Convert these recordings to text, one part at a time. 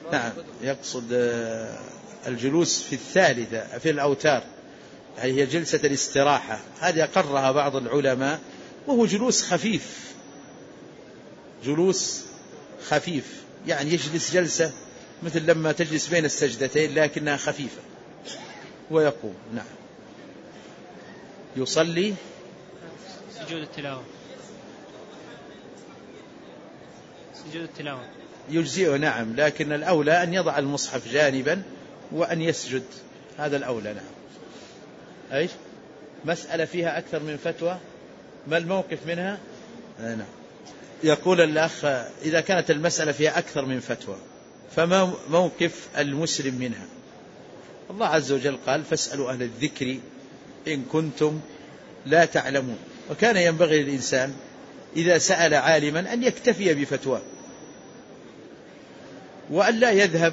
نعم، يقصد الجلوس في الثالثة في الأوتار، يعني هي جلسة الاستراحة، هذه أقرها بعض العلماء، وهو جلوس خفيف، جلوس خفيف، يعني يجلس جلسة مثل لما تجلس بين السجدتين لكنها خفيفة ويقوم. نعم. يصلي سجود التلاوة، سجود التلاوة يجزئه. نعم، لكن الأولى أن يضع المصحف جانبا وأن يسجد، هذا الأولى. نعم. أيش مسألة فيها أكثر من فتوى، ما الموقف منها؟ نعم. يقول الأخ إذا كانت المسألة فيها أكثر من فتوى فما موقف المسلم منها؟ الله عز وجل قال فاسألوا أهل الذكر إن كنتم لا تعلمون، وكان ينبغي للإنسان إذا سأل عالما أن يكتفي بفتواه وأن لا يذهب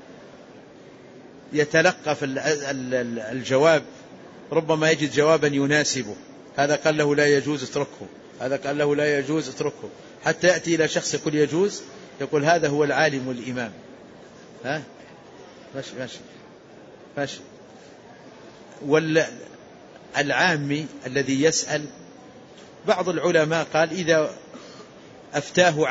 يتلقف الجواب، ربما يجد جوابا يناسبه، هذا قال له لا يجوز اتركه، هذا قال له لا يجوز اتركه، حتى يأتي إلى شخص يقول يجوز، يقول هذا هو العالم والإمام. ها ماشي ماشي ماشي. والعامي الذي يسأل، بعض العلماء قال إذا أفتاه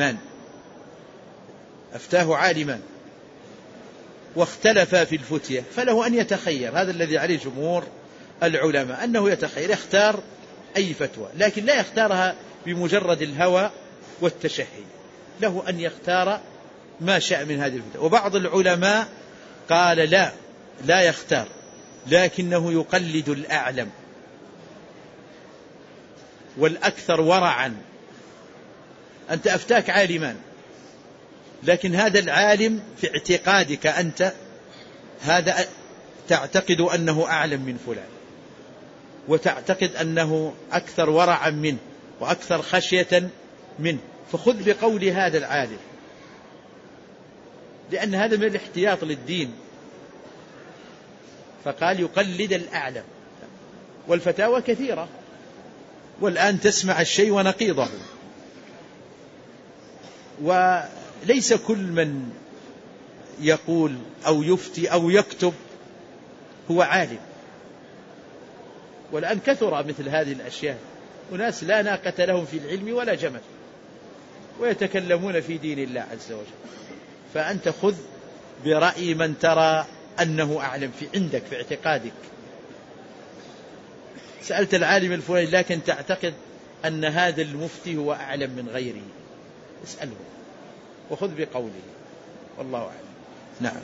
عالمان واختلف في الفتية فله أن يتخير، هذا الذي عليه جمهور العلماء أنه يتخير، يختار أي فتوى، لكن لا يختارها بمجرد الهوى والتشهي، له أن يختار ما شاء من هذه الفتوى. وبعض العلماء قال لا يختار، لكنه يقلد الأعلم والأكثر ورعا. أنت أفتاك عالمان، لكن هذا العالم في اعتقادك أنت هذا تعتقد أنه أعلم من فلان، وتعتقد أنه أكثر ورعا منه وأكثر خشية منه، فخذ بقول هذا العالم، لأن هذا من الاحتياط للدين. فقال يقلد الأعلم، والفتاوى كثيرة، والآن تسمع الشيء ونقيضه، وليس كل من يقول أو يفتي أو يكتب هو عالم. والآن كثر مثل هذه الأشياء، وناس لا ناقة لهم في العلم ولا جمل، ويتكلمون في دين الله عز وجل. فأنت خذ برأي من ترى أنه أعلم في عندك في اعتقادك. سألت العالم الفلاني لكن تعتقد أن هذا المفتي هو أعلم من غيره، اسأله وخذ بقوله، والله أعلم. نعم.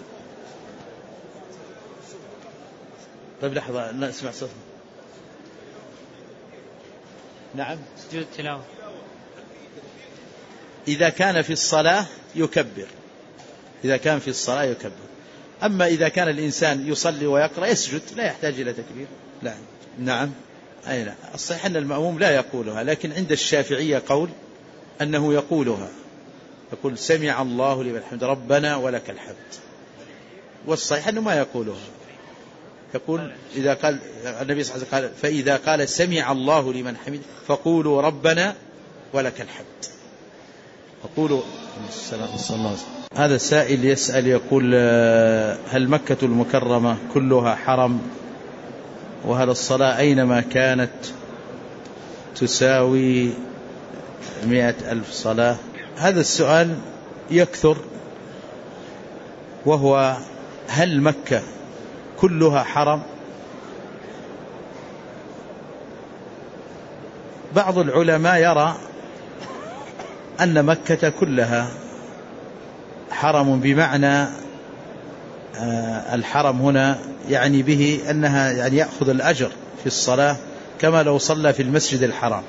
طيب لحظة نسمع صوت. نعم. سجود التلاوة إذا كان في الصلاة يكبر، إذا كان في الصلاة يكبر. أما إذا كان الإنسان يصلي ويقرأ يسجد، لا يحتاج إلى تكبير. لا. نعم. أي لا، الصحيح أن المأموم لا يقولها، لكن عند الشافعية قول أنه يقولها، يقول سمع الله لمن حمده ربنا ولك الحمد، والصحيح أنه ما يقولها، يقول إذا قال النبي صلى الله عليه وسلم قال فإذا قال سمع الله لمن حمده فقولوا ربنا ولك الحمد، فقولوا السلام صلى الله عليه وسلم. هذا السائل يسأل يقول هل مكة المكرمة كلها حرم؟ وهل الصلاة أينما كانت تساوي 100,000 صلاة؟ هذا السؤال يكثر، وهو هل مكة كلها حرم؟ بعض العلماء يرى أن مكة كلها حرم، بمعنى الحرم هنا يعني به أنها يعني يأخذ الأجر في الصلاة كما لو صلى في المسجد الحرام.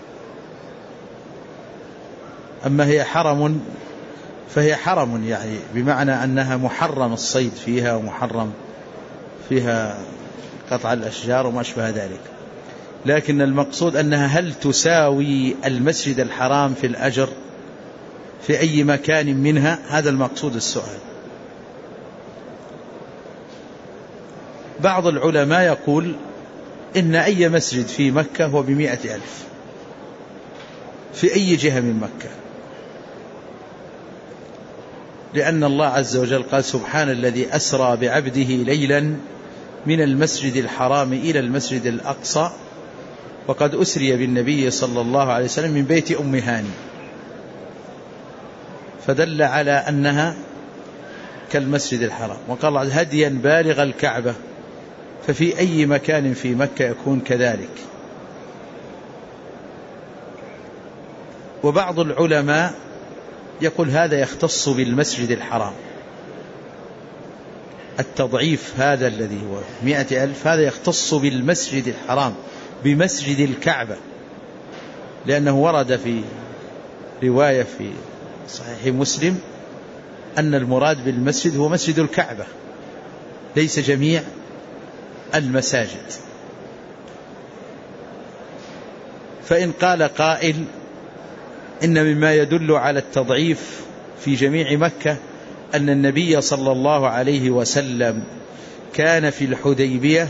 أما هي حرم فهي حرم يعني بمعنى أنها محرم الصيد فيها، ومحرم فيها قطع الأشجار وما أشبه ذلك، لكن المقصود أنها هل تساوي المسجد الحرام في الأجر في أي مكان منها؟ هذا المقصود السؤال. بعض العلماء يقول إن أي مسجد في مكة هو ب100,000 في أي جهة من مكة، لأن الله عز وجل قال سبحان الذي أسرى بعبده ليلا من المسجد الحرام إلى المسجد الأقصى وقد أسري بالنبي صلى الله عليه وسلم من بيت أم هاني، فدل على أنها كالمسجد الحرام. وقال هديا بالغ الكعبة، ففي أي مكان في مكة يكون كذلك. وبعض العلماء يقول هذا يختص بالمسجد الحرام، التضعيف هذا الذي هو 100,000 هذا يختص بالمسجد الحرام بمسجد الكعبة، لأنه ورد في رواية في صحيح مسلم أن المراد بالمسجد هو مسجد الكعبة ليس جميع المساجد. فإن قال قائل إن مما يدل على التضعيف في جميع مكة أن النبي صلى الله عليه وسلم كان في الحديبية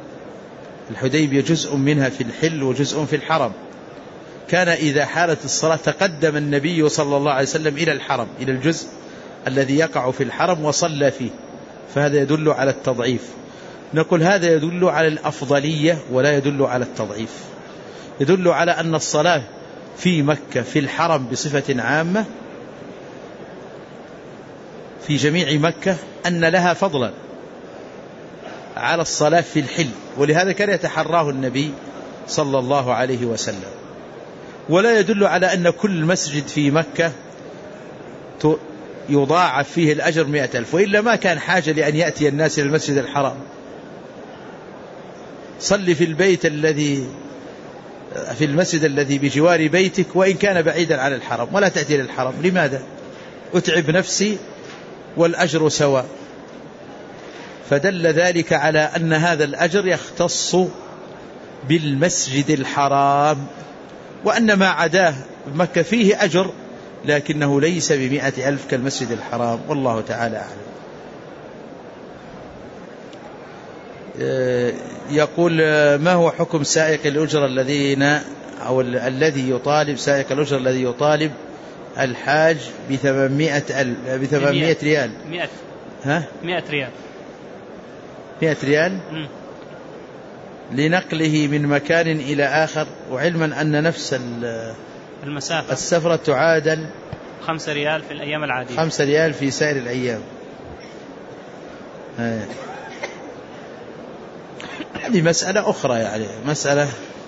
جزء منها في الحل وجزء في الحرم، كان إذا حالت الصلاة تقدم النبي صلى الله عليه وسلم إلى الحرم، إلى الجزء الذي يقع في الحرم وصلى فيه، فهذا يدل على التضعيف. نقول هذا يدل على الأفضلية ولا يدل على التضعيف، يدل على أن الصلاة في مكة في الحرم بصفة عامة في جميع مكة أن لها فضلا على الصلاة في الحل، ولهذا كان يتحراه النبي صلى الله عليه وسلم. ولا يدل على أن كل مسجد في مكة يضاعف فيه الأجر 100,000، وإلا ما كان حاجة لأن يأتي الناس إلى المسجد الحرام. صل في البيت الذي في المسجد الذي بجوار بيتك وإن كان بعيدا عن الحرم، ولا تأتي للحرم. لماذا؟ أتعب نفسي والأجر سواء. فدل ذلك على أن هذا الأجر يختص بالمسجد الحرام، وأن ما عداه مكة فيه أجر لكنه ليس ب100,000 كالمسجد الحرام، والله تعالى أعلم. يقول ما هو حكم سائق الأجرة الذي يطالب سائق الأجرة الذي يطالب الحاج ب800 ريال 100 ريال 100 ريال لنقله من مكان إلى آخر، وعلما أن نفس المسافة السفرة تعادل 5 ريال في الأيام العادية، 5 ريال في سائر الأيام. هذه مسألة أخرى، يعني مسألة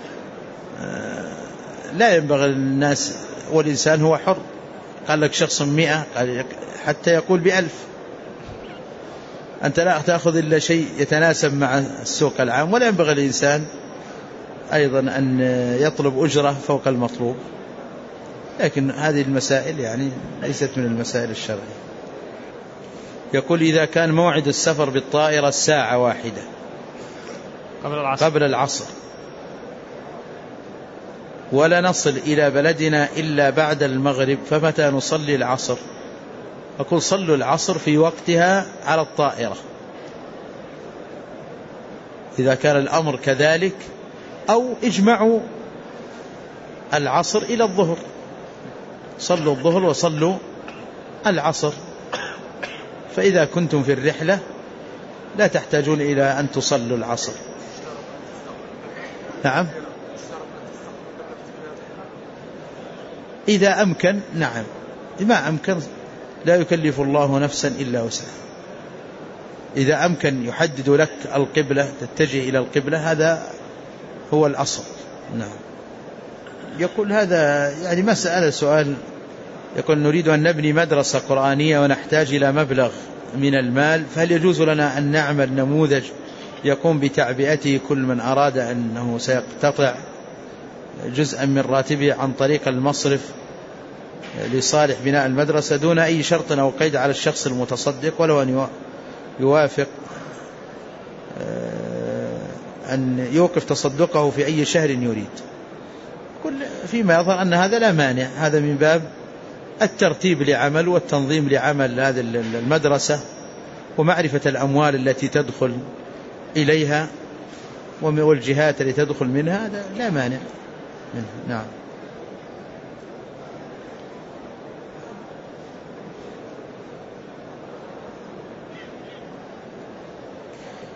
لا ينبغي للناس، والإنسان هو حر. قال لك شخص 100 حتى يقول ب1000، أنت لا تأخذ إلا شيء يتناسب مع السوق العام، ولا ينبغي للإنسان أيضا أن يطلب أجرة فوق المطلوب. لكن هذه المسائل يعني ليست من المسائل الشرعية. يقول إذا كان موعد السفر بالطائرة 1 ساعة قبل العصر ولا نصل إلى بلدنا إلا بعد المغرب، فمتى نصلي العصر؟ أقول صلوا العصر في وقتها على الطائرة إذا كان الأمر كذلك، أو اجمعوا العصر إلى الظهر، صلوا الظهر وصلوا العصر. فإذا كنتم في الرحلة لا تحتاجون إلى أن تصلوا العصر. نعم إذا أمكن، نعم. ما أمكن لا يكلف الله نفسا إلا وسعها. إذا أمكن يحدد لك القبلة تتجه إلى القبلة، هذا هو الأصل. نعم. يقول هذا يعني مسألة سؤال، يقول نريد أن نبني مدرسة قرآنية ونحتاج إلى مبلغ من المال، فهل يجوز لنا أن نعمل نموذج يقوم بتعبئته كل من أراد أنه سيقتطع جزءا من راتبه عن طريق المصرف لصالح بناء المدرسة دون أي شرط أو قيد على الشخص المتصدق، ولو أن يوافق أن يوقف تصدقه في أي شهر يريد. فيما يظهر أن هذا لا مانع، هذا من باب الترتيب لعمل والتنظيم لعمل هذه المدرسة ومعرفة الأموال التي تدخل إليها والجهات التي تدخل منها، هذا لا مانع منه. نعم.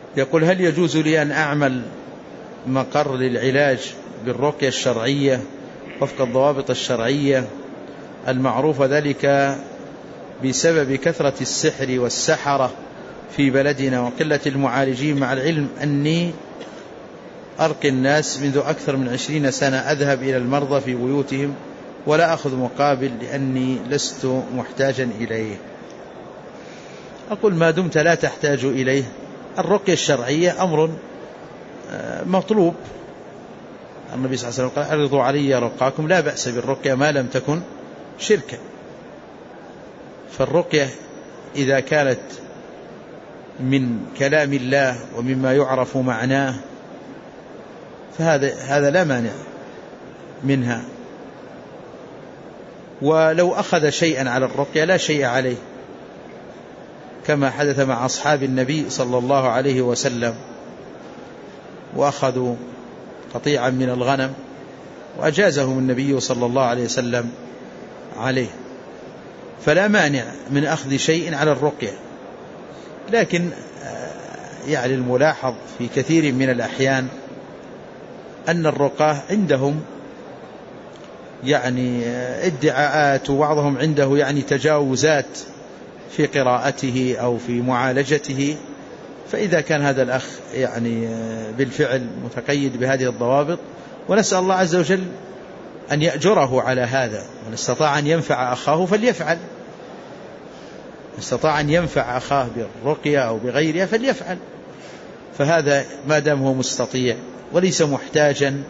يقول: هل يجوز لي أن أعمل مقر للعلاج بالرقية الشرعية وفق الضوابط الشرعية المعروفة، ذلك بسبب كثرة السحر والسحرة في بلدنا وقلة المعالجين، مع العلم أني أرقي الناس منذ أكثر من 20 سنة، أذهب إلى المرضى في بيوتهم ولا أخذ مقابل لأني لست محتاجا إليه؟ أقول: ما دمت لا تحتاج إليه، الرقية الشرعية أمر مطلوب. النبي صلى الله عليه وسلم قال: اعرضوا علي رقاكم، لا بأس بالرقية ما لم تكن شركا. فالرقية إذا كانت من كلام الله ومما يعرف معناه فهذا لا مانع منها. ولو أخذ شيئا على الرقية لا شيء عليه، كما حدث مع أصحاب النبي صلى الله عليه وسلم، وأخذوا قطيعا من الغنم وأجازهم النبي صلى الله عليه وسلم عليه. فلا مانع من أخذ شيء على الرقية، لكن يعني الملاحظ في كثير من الأحيان أن الرقاة عندهم يعني ادعاءات، وبعضهم عنده يعني تجاوزات في قراءته أو في معالجته. فإذا كان هذا الأخ يعني بالفعل متقيد بهذه الضوابط، ونسأل الله عز وجل أن يأجره على هذا، من استطاع أن ينفع أخاه فليفعل، استطاع أن ينفع أخاه بالرقية أو بغيرها فليفعل. فهذا ما دام هو مستطيع وليس محتاجا،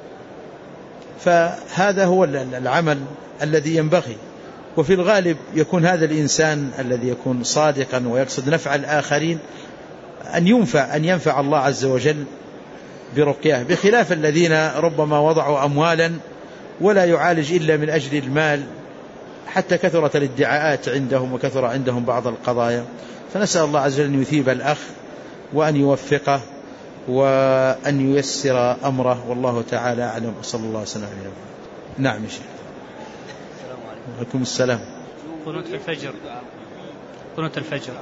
فهذا هو العمل الذي ينبغي. وفي الغالب يكون هذا الإنسان الذي يكون صادقا ويقصد نفع الآخرين أن ينفع الله عز وجل برقياه، بخلاف الذين ربما وضعوا أموالا ولا يعالج إلا من أجل المال، حتى كثرت الادعاءات عندهم وكثر عندهم بعض القضايا. فنسأل الله عز وجل أن يثيب الأخ وأن يوفقه وأن ييسر أمره، والله تعالى أعلم، وصلى الله وسلم على نبينا. نعم يا شيخ. السلام عليكم. وعليكم السلام. قنوت في الفجر. قنوت الفجر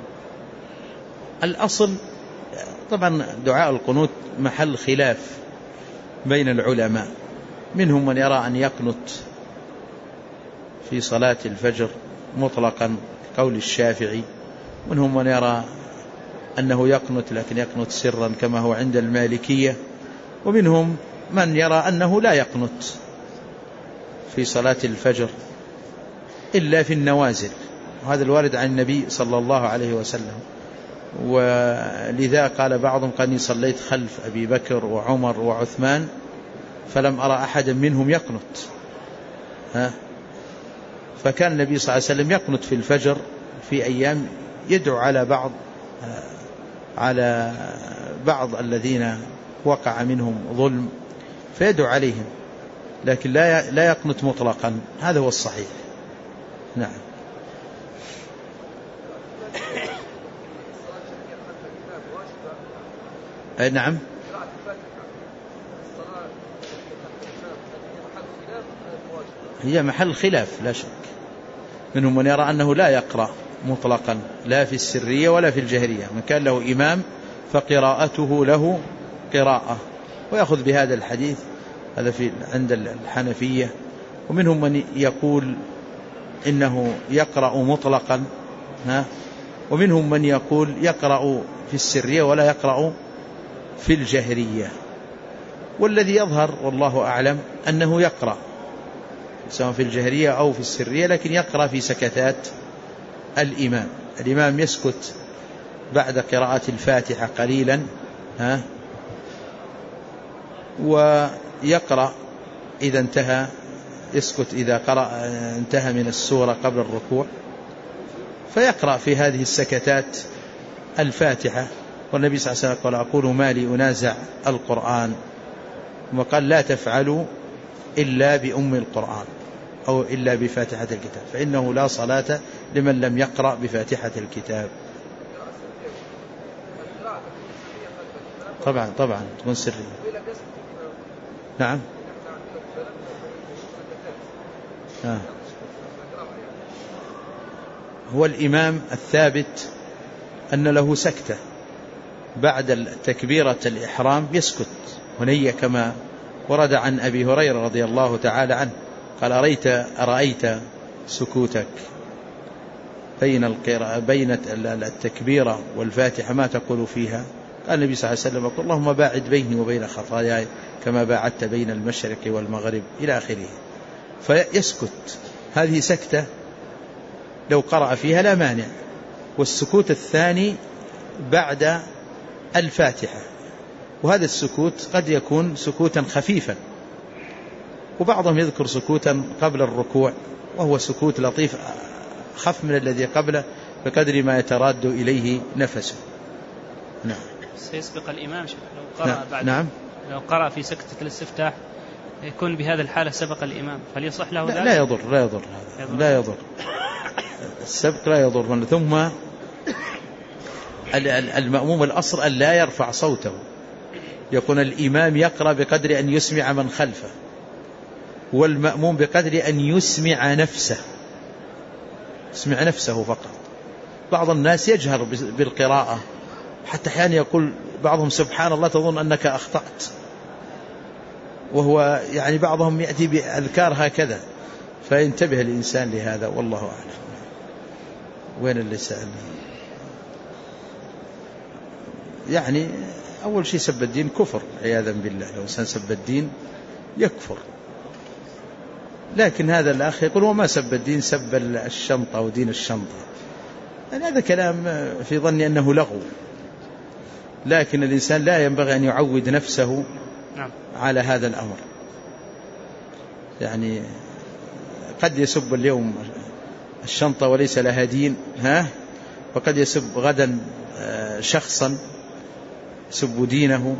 الأصل طبعا دعاء القنوت محل خلاف بين العلماء، منهم من يرى أن يقنت في صلاة الفجر مطلقا قول الشافعي، منهم من يرى أنه يقنت لكن يقنت سرا كما هو عند المالكية، ومنهم من يرى أنه لا يقنت في صلاة الفجر إلا في النوازل، وهذا الوارد عن النبي صلى الله عليه وسلم. ولذا قال بعضهم: قد صليت خلف أبي بكر وعمر وعثمان فلم أرى أحدا منهم يقنت. فكان النبي صلى الله عليه وسلم يقنت في الفجر في أيام، يدعو على بعض الذين وقع منهم ظلم فيدعو عليهم، لكن لا يقنت مطلقا، هذا هو الصحيح. نعم. نعم. هي محل خلاف لا شك، منهم من يرى أنه لا يقرأ مطلقا لا في السرية ولا في الجهرية، من كان له إمام فقراءته له قراءة، ويأخذ بهذا الحديث، هذا عند الحنفية. ومنهم من يقول إنه يقرأ مطلقا، ومنهم من يقول يقرأ في السرية ولا يقرأ في الجهرية. والذي يظهر والله أعلم أنه يقرأ سواء في الجهرية أو في السرية، لكن يقرأ في سكتات الإمام يسكت بعد قراءة الفاتحة قليلا، ويقرأ إذا انتهى، يسكت إذا انتهى من السورة قبل الركوع، فيقرأ في هذه السكتات الفاتحة. والنبي صلى الله عليه وسلم قال: أقول ما لي أنازع القرآن، وقال: لا تفعلوا إلا بأم القرآن أو إلا بفاتحة الكتاب، فإنه لا صلاة لمن لم يقرأ بفاتحة الكتاب. طبعا تكون سرية. نعم. هو الإمام الثابت أن له سكتة بعد تكبيرة الإحرام يسكت هنية، كما ورد عن أبي هريرة رضي الله تعالى عنه قال: أرأيت سكوتك بين التكبيرة والفاتحة ما تقول فيها؟ قال النبي صلى الله عليه وسلم: اللهم باعد بيني وبين خطاياي كما باعدت بين المشرق والمغرب، إلى آخره. فيسكت، هذه سكتة لو قرأ فيها لا مانع. والسكوت الثاني بعد الفاتحة، وهذا السكوت قد يكون سكوتا خفيفا، وبعضهم يذكر سكوتا قبل الركوع وهو سكوت لطيف خف من الذي قبله بقدر ما يتراد إليه نفسه. نعم. سيسبق الإمام لو قرأ بعد. نعم. لو قرأ في سكتة الاستفتاح يكون بهذه الحالة سبق الإمام، فليصح له ذلك؟ لا يضر السبق لا يضر. ثم المأموم الأصل أن لا يرفع صوته، يكون الإمام يقرأ بقدر أن يسمع من خلفه، والمأموم بقدر أن يسمع نفسه فقط. بعض الناس يجهر بالقراءة، حتى أحيانا يقول بعضهم: سبحان الله، تظن أنك أخطأت، وهو يعني بعضهم يأتي بأذكار هكذا، فينتبه الإنسان لهذا، والله أعلم. وين اللي سأل؟ يعني أول شيء سب الدين كفر عياذا بالله، لو إنسان سب الدين يكفر. لكن هذا الأخ يقول: وما سب الدين، سب الشنطة ودين الشنطة. يعني هذا كلام في ظني أنه لغو، لكن الإنسان لا ينبغي أن يعود نفسه على هذا الأمر. يعني قد يسب اليوم الشنطة وليس لها دين، وقد يسب غدا شخصا يسب دينه،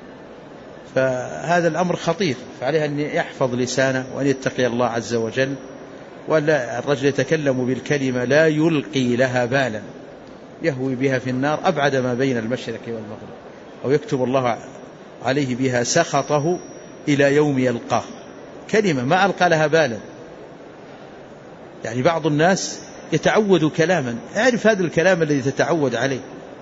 فهذا الأمر خطير، فعليه أن يحفظ لسانه وأن يتقي الله عز وجل. ولا الرجل يتكلم بالكلمة لا يلقي لها بالا يهوي بها في النار أبعد ما بين المشرق والمغرب، أو يكتب الله عليه بها سخطه إلى يوم يلقاه. كلمة ما ألقى لها بالا. يعني بعض الناس يتعود كلاما، اعرف هذا الكلام الذي تتعود عليه.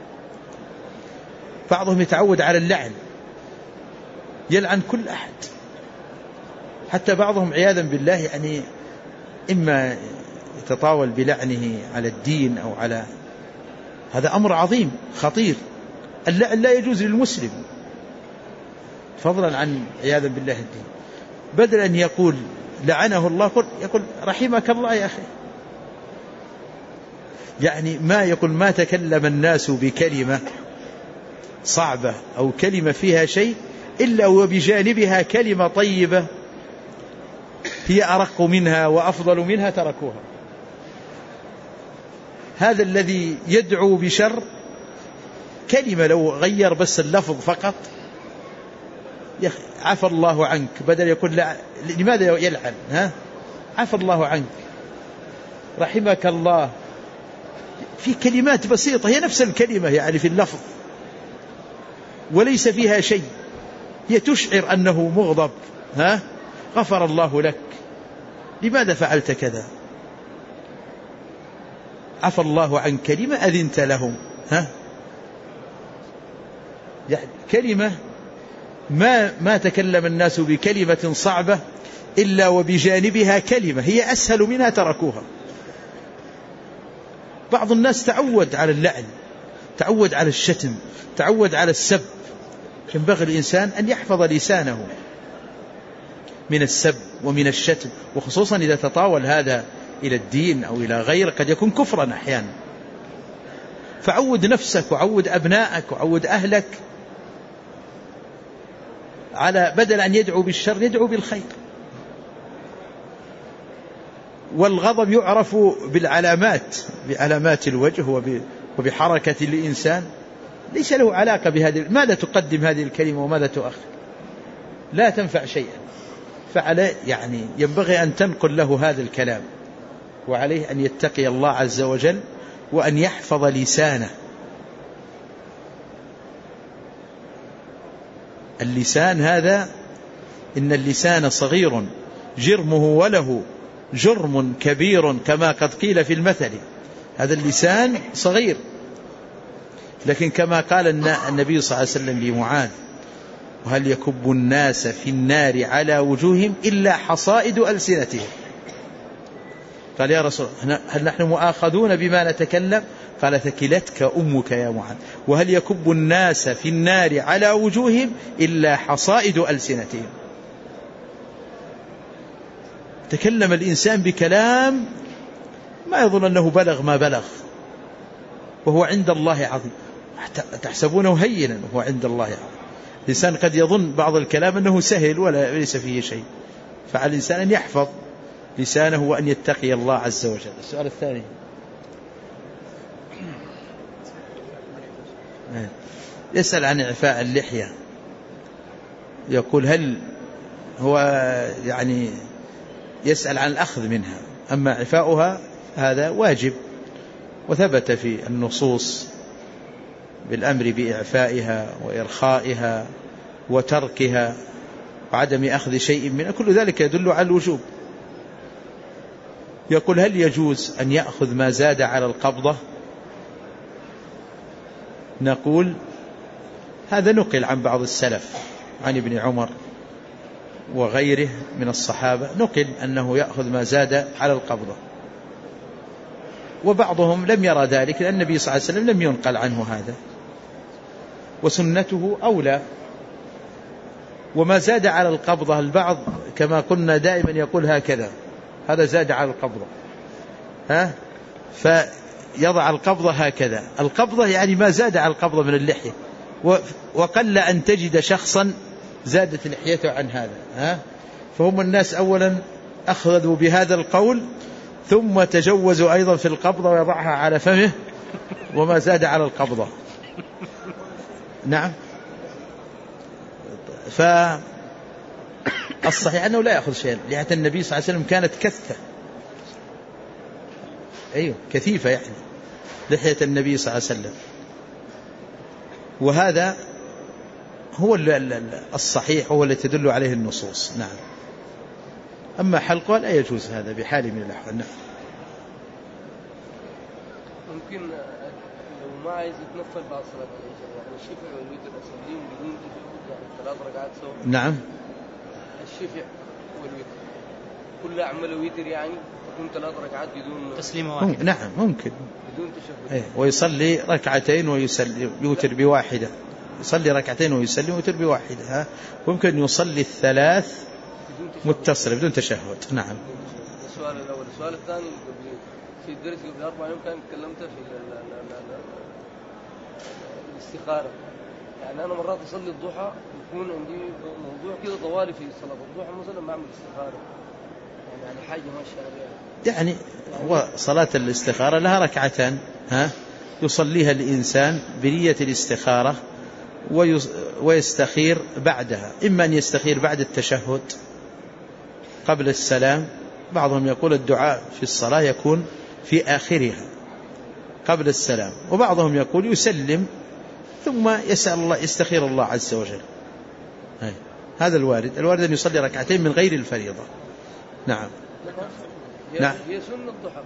بعضهم يتعود على اللعن، يلعن كل أحد، حتى بعضهم عياذا بالله يعني إما يتطاول بلعنه على الدين أو على، هذا أمر عظيم خطير. اللعن لا يجوز للمسلم، فضلا عن عياذا بالله الدين. بدل أن يقول لعنه الله يقول رحمك الله يا أخي. يعني ما يقول ما تكلم الناس بكلمة صعبة أو كلمة فيها شيء إلا وبجانبها كلمة طيبة هي أرق منها وأفضل منها تركوها. هذا الذي يدعو بشر كلمة لو غير بس اللفظ فقط عفى الله عنك، بدل يقول لماذا يلعن؟ عفى الله عنك، رحمك الله، في كلمات بسيطة هي نفس الكلمة يعني في اللفظ وليس فيها شيء، هي تشعر أنه مغضب. غفر الله لك، لماذا فعلت كذا؟ عفى الله عنك لما أذنت لهم. يعني كلمة ما تكلم الناس بكلمة صعبة إلا وبجانبها كلمة هي أسهل منها تركوها. بعض الناس تعود على اللعن، تعود على الشتم، تعود على السب. ينبغي الإنسان أن يحفظ لسانه من السب ومن الشتم، وخصوصا إذا تطاول هذا إلى الدين أو إلى غيره قد يكون كفرا أحيانا. فعود نفسك وعود أبنائك وعود أهلك على بدل أن يدعو بالشر يدعو بالخير. والغضب يعرف بالعلامات، بعلامات الوجه وبحركة الإنسان، ليس له علاقة بهذه. ماذا تقدم هذه الكلمة وماذا تؤخر؟ لا تنفع شيئا. فعليه يعني ينبغي أن تنقل له هذا الكلام، وعليه أن يتقي الله عز وجل وأن يحفظ لسانه. اللسان هذا إن اللسان صغير جرمه وله جرم كبير كما قد قيل في المثل. هذا اللسان صغير، لكن كما قال النبي صلى الله عليه وسلم لمعاذ: وهل يكب الناس في النار على وجوههم إلا حصائد ألسنتهم. قال: يا رسول الله، هل نحن مؤاخذون بما نتكلم؟ قال: ثكلتك أمك يا معاذ. وهل يكب الناس في النار على وجوههم إلا حصائد ألسنتهم. تكلم الإنسان بكلام ما يظن أنه بلغ ما بلغ، وهو عند الله عظيم. تحسبونه هينا وهو عند الله عظيم. الإنسان قد يظن بعض الكلام أنه سهل ولا ليس فيه شيء، فعلى الإنسان أن يحفظ لسانه وأن يتقي الله عز وجل. السؤال الثاني: يسأل عن إعفاء اللحية، يقول هل هو يعني يسأل عن الأخذ منها، أما إعفاؤها هذا واجب، وثبت في النصوص بالأمر بإعفائها وإرخائها وتركها وعدم أخذ شيء منها، كل ذلك يدل على الوجوب. يقول: هل يجوز أن يأخذ ما زاد على القبضة؟ نقول: هذا نقل عن بعض السلف، عن ابن عمر وغيره من الصحابة، نقل أنه يأخذ ما زاد على القبضة، وبعضهم لم يرى ذلك لأن النبي صلى الله عليه وسلم لم ينقل عنه هذا، وسنته أولى. وما زاد على القبضة البعض كما قلنا دائما يقول هكذا: هذا زاد على القبضة، فيضع القبضة هكذا. القبضة يعني ما زاد على القبضة من اللحية، وقل أن تجد شخصا زادت لحيته عن هذا، فهم الناس أولا أخذوا بهذا القول، ثم تجوزوا أيضا في القبضة ويضعها على فمه وما زاد على القبضة. نعم. فالصحيح أنه لا يأخذ شيئا، لحية النبي صلى الله عليه وسلم كانت كثة، أيوه كثيفة يعني لحية النبي صلى الله عليه وسلم، وهذا هو الصحيح، هو الذي تدل عليه النصوص. نعم. أما حلقه لا يجوز هذا بحال من الأحوال. نعم. ممكن لو ما عايز يتنفل بعد صلاة العشاء، يعني الشفع والوتر أصليهم بدون تشهد، يعني 3 ركعات سوا. نعم. الشفع والوتر كل أعمال وتر، يعني تكون 3 ركعات بدون تسليمة واحدة. نعم ممكن بدون تشهد. ويصلي ركعتين ويسلم يوتر بواحدة، يصلي ركعتين ويسلم ويوتر بواحدة، ويمكن يصلي 3 متصلة بدون تشهد. نعم. السؤال الأول. السؤال الثاني: في الدرس قبل 4 أيام كان تكلمت في الاستخارة. يعني أنا مرات أصلي الضحى يكون عندي موضوع كده طوالي في صلاة الضحى مثلا بعمل استخارة، يعني حاجة ماشية عليها. يعني وصلاة الاستخارة لها ركعتان يصليها الإنسان بنية الاستخارة ويستخير بعدها، إما أن يستخير بعد التشهد قبل السلام. بعضهم يقول الدعاء في الصلاة يكون في آخرها قبل السلام، وبعضهم يقول يسلم ثم يسأل الله، يستخير الله عز وجل. هذا الوارد أن يصلي ركعتين من غير الفريضة. نعم. نعم. هي سنة الضحى.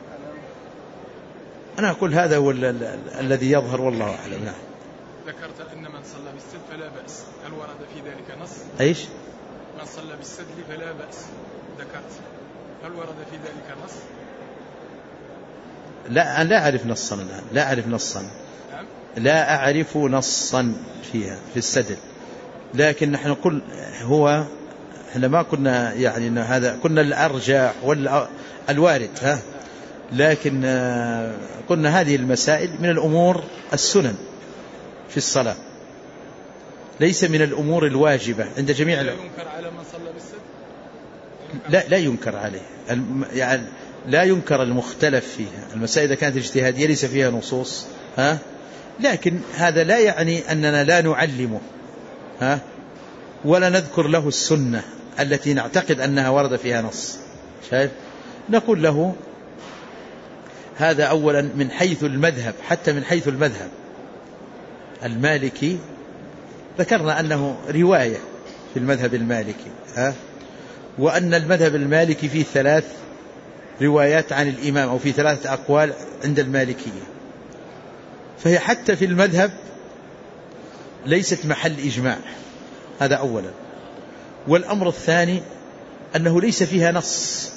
أنا أقول هذا هو الذي يظهر والله أعلم. نعم. ذكرت أن من صلى بالسد فلا بأس، هل ورد في ذلك نص؟ أيش؟ من صلى بالسد فلا بأس، ذكرت، هل ورد في ذلك نص؟ لا، أنا لا أعرف نصا الآن، لا أعرف نصا. نعم؟ لا أعرف نصا فيها في السدل، لكن نحن نقول احنا ما كنا يعني إن هذا كنا الأرجح والوارد لكن قلنا هذه المسائل من الأمور السنن في الصلاة، ليس من الأمور الواجبة عند جميع. لا ينكر على من صلى بالسد؟ لا ينكر عليه، يعني لا ينكر المختلف فيها. المسائل إذا كانت اجتهادية ليس فيها نصوص لكن هذا لا يعني أننا لا نعلمه ولا نذكر له السنة التي نعتقد أنها ورد فيها نص. شايف؟ نقول له هذا أولا من حيث المذهب، حتى من حيث المذهب المالكي ذكرنا أنه رواية في المذهب المالكي وأن المذهب المالكي فيه 3 روايات عن الإمام، أو في 3 أقوال عند المالكية. فهي حتى في المذهب ليست محل إجماع، هذا أولا. والأمر الثاني أنه ليس فيها نص،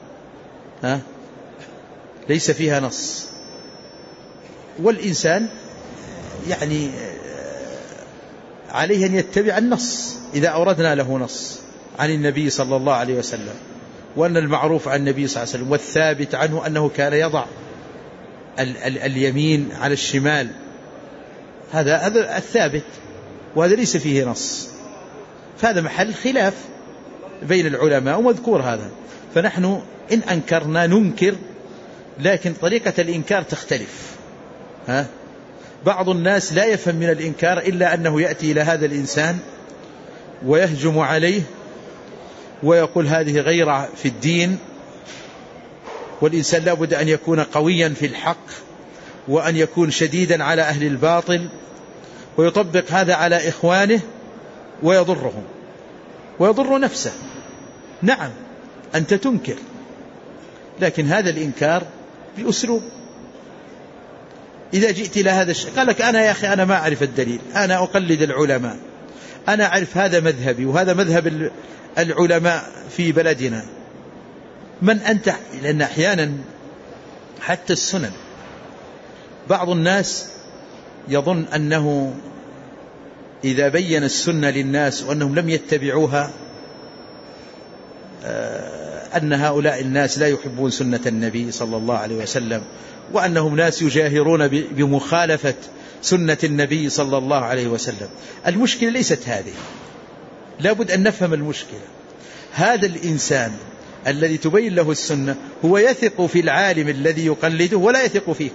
ليس فيها نص. والإنسان يعني عليه أن يتبع النص إذا أوردنا له نص عن النبي صلى الله عليه وسلم، وأن المعروف عن النبي صلى الله عليه وسلم والثابت عنه أنه كان يضع اليمين على الشمال، هذا الثابت، وهذا ليس فيه نص. فهذا محل خلاف بين العلماء ومذكور هذا. فنحن إن أنكرنا ننكر، لكن طريقة الإنكار تختلف. بعض الناس لا يفهم من الإنكار إلا أنه يأتي إلى هذا الإنسان ويهجم عليه ويقول هذه غيرة في الدين، والإنسان لابد أن يكون قويا في الحق وأن يكون شديدا على أهل الباطل، ويطبق هذا على إخوانه ويضرهم ويضر نفسه. نعم أنت تنكر، لكن هذا الإنكار بأسلوب. إذا جئت إلى هذا الشيء قال لك أنا يا أخي أنا ما أعرف الدليل، أنا أقلد العلماء، أنا أعرف هذا مذهبي وهذا مذهب العلماء في بلدنا. من أنت؟ لأن أحيانا حتى السنن بعض الناس يظن أنه إذا بين السنة للناس وأنهم لم يتبعوها أن هؤلاء الناس لا يحبون سنة النبي صلى الله عليه وسلم، وأنهم ناس يجاهرون بمخالفة سنة النبي صلى الله عليه وسلم. المشكلة ليست هذه، لابد أن نفهم المشكلة. هذا الإنسان الذي تبين له السنة هو يثق في العالم الذي يقلده ولا يثق فيك،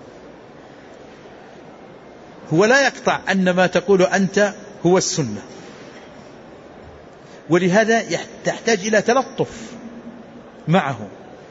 هو لا يقطع أن ما تقول أنت هو السنة. ولهذا تحتاج إلى تلطف معه،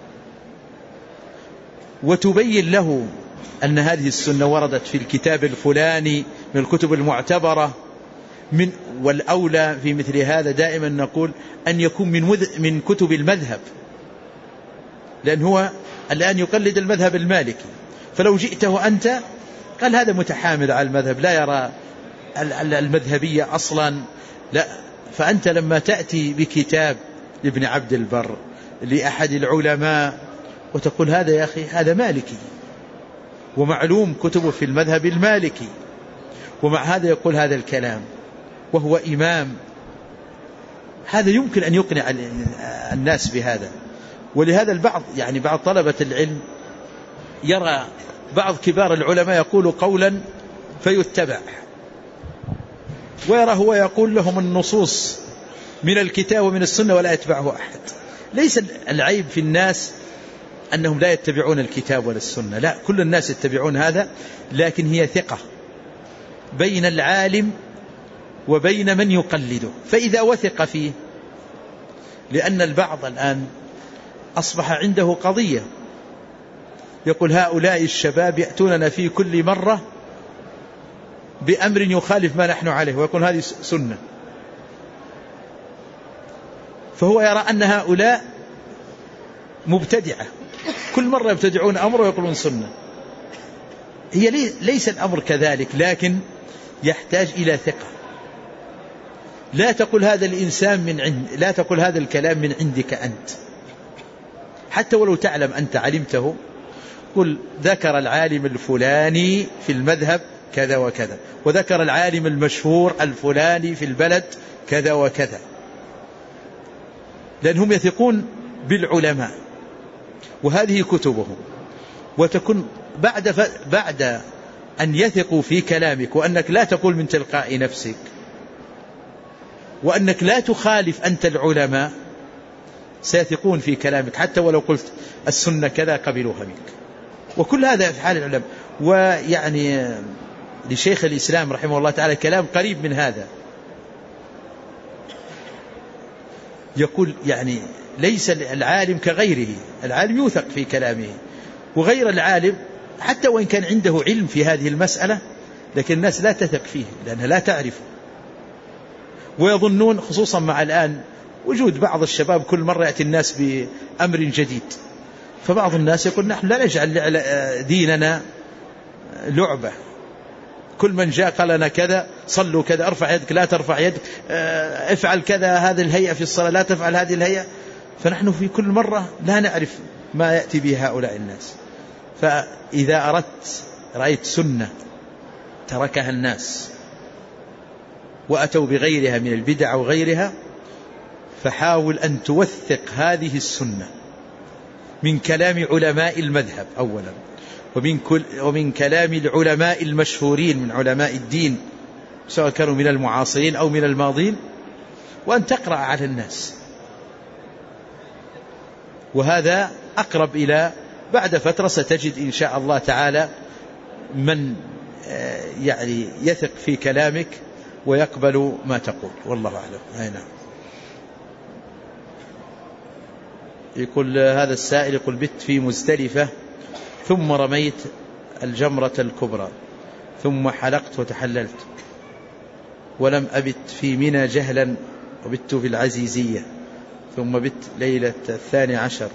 وتبين له أن هذه السنة وردت في الكتاب الفلاني من الكتب المعتبرة، والأولى في مثل هذا دائما نقول أن يكون من كتب المذهب، لأن هو الآن يقلد المذهب المالكي، فلو جئته أنت قال هذا متحامل على المذهب لا يرى المذهبية أصلا، لا. فأنت لما تأتي بكتاب لابن عبد البر لأحد العلماء وتقول هذا يا أخي هذا مالكي ومعلوم كتبه في المذهب المالكي، ومع هذا يقول هذا الكلام وهو إمام، هذا يمكن أن يقنع الناس بهذا. ولهذا البعض يعني بعض طلبة العلم يرى بعض كبار العلماء يقول قولا فيتبع، ويرى هو يقول لهم النصوص من الكتاب ومن السنة ولا يتبعه أحد. ليس العيب في الناس أنهم لا يتبعون الكتاب ولا السنة، لا، كل الناس يتبعون هذا، لكن هي ثقة بين العالم وبين من يقلده. فإذا وثق فيه، لأن البعض الآن أصبح عنده قضية يقول هؤلاء الشباب يأتوننا في كل مرة بأمر يخالف ما نحن عليه ويقول هذه سنة، فهو يرى أن هؤلاء مبتدعة، كل مرة يبتدعون أمر ويقولون سنة. هي ليس الأمر كذلك، لكن يحتاج إلى ثقة. لا تقول هذا الإنسان من عند، لا تقول هذا الكلام من عندك أنت، حتى ولو تعلم أنت علمته، قل ذكر العالم الفلاني في المذهب كذا وكذا، وذكر العالم المشهور الفلاني في البلد كذا وكذا، لأنهم يثقون بالعلماء وهذه كتبهم. وتكون بعد أن يثقوا في كلامك وأنك لا تقول من تلقاء نفسك وأنك لا تخالف أنت العلماء، سيثقون في كلامك حتى ولو قلت السنة كذا قبلوها منك. وكل هذا في حال العلماء. ويعني لشيخ الإسلام رحمه الله تعالى كلام قريب من هذا، يقول يعني ليس العالم كغيره، العالم يوثق في كلامه، وغير العالم حتى وإن كان عنده علم في هذه المسألة لكن الناس لا تثق فيه لأنها لا تعرفه، ويظنون خصوصا مع الآن وجود بعض الشباب كل مرة يأتي الناس بأمر جديد، فبعض الناس يقول نحن لا نجعل ديننا لعبة، كل من جاء قال أنا كذا، صلوا كذا، ارفع يدك لا ترفع يدك، افعل كذا، هذه الهيئة في الصلاة لا تفعل هذه الهيئة. فنحن في كل مرة لا نعرف ما يأتي به هؤلاء الناس. فإذا رأيت سنة تركها الناس وأتوا بغيرها من البدع وغيرها، فحاول أن توثق هذه السنة من كلام علماء المذهب أولا، ومن كلام العلماء المشهورين من علماء الدين سواء كانوا من المعاصرين أو من الماضين، وأن تقرأ على الناس. وهذا أقرب إلى بعد فترة ستجد إن شاء الله تعالى من يعني يثق في كلامك ويقبل ما تقول، والله أعلم. نعم. يقول هذا السائل، يقول بت في مزدلفة ثم رميت الجمرة الكبرى ثم حلقت وتحللت، ولم أبت في منى جهلا، وبت في العزيزية، ثم بت ليلة 12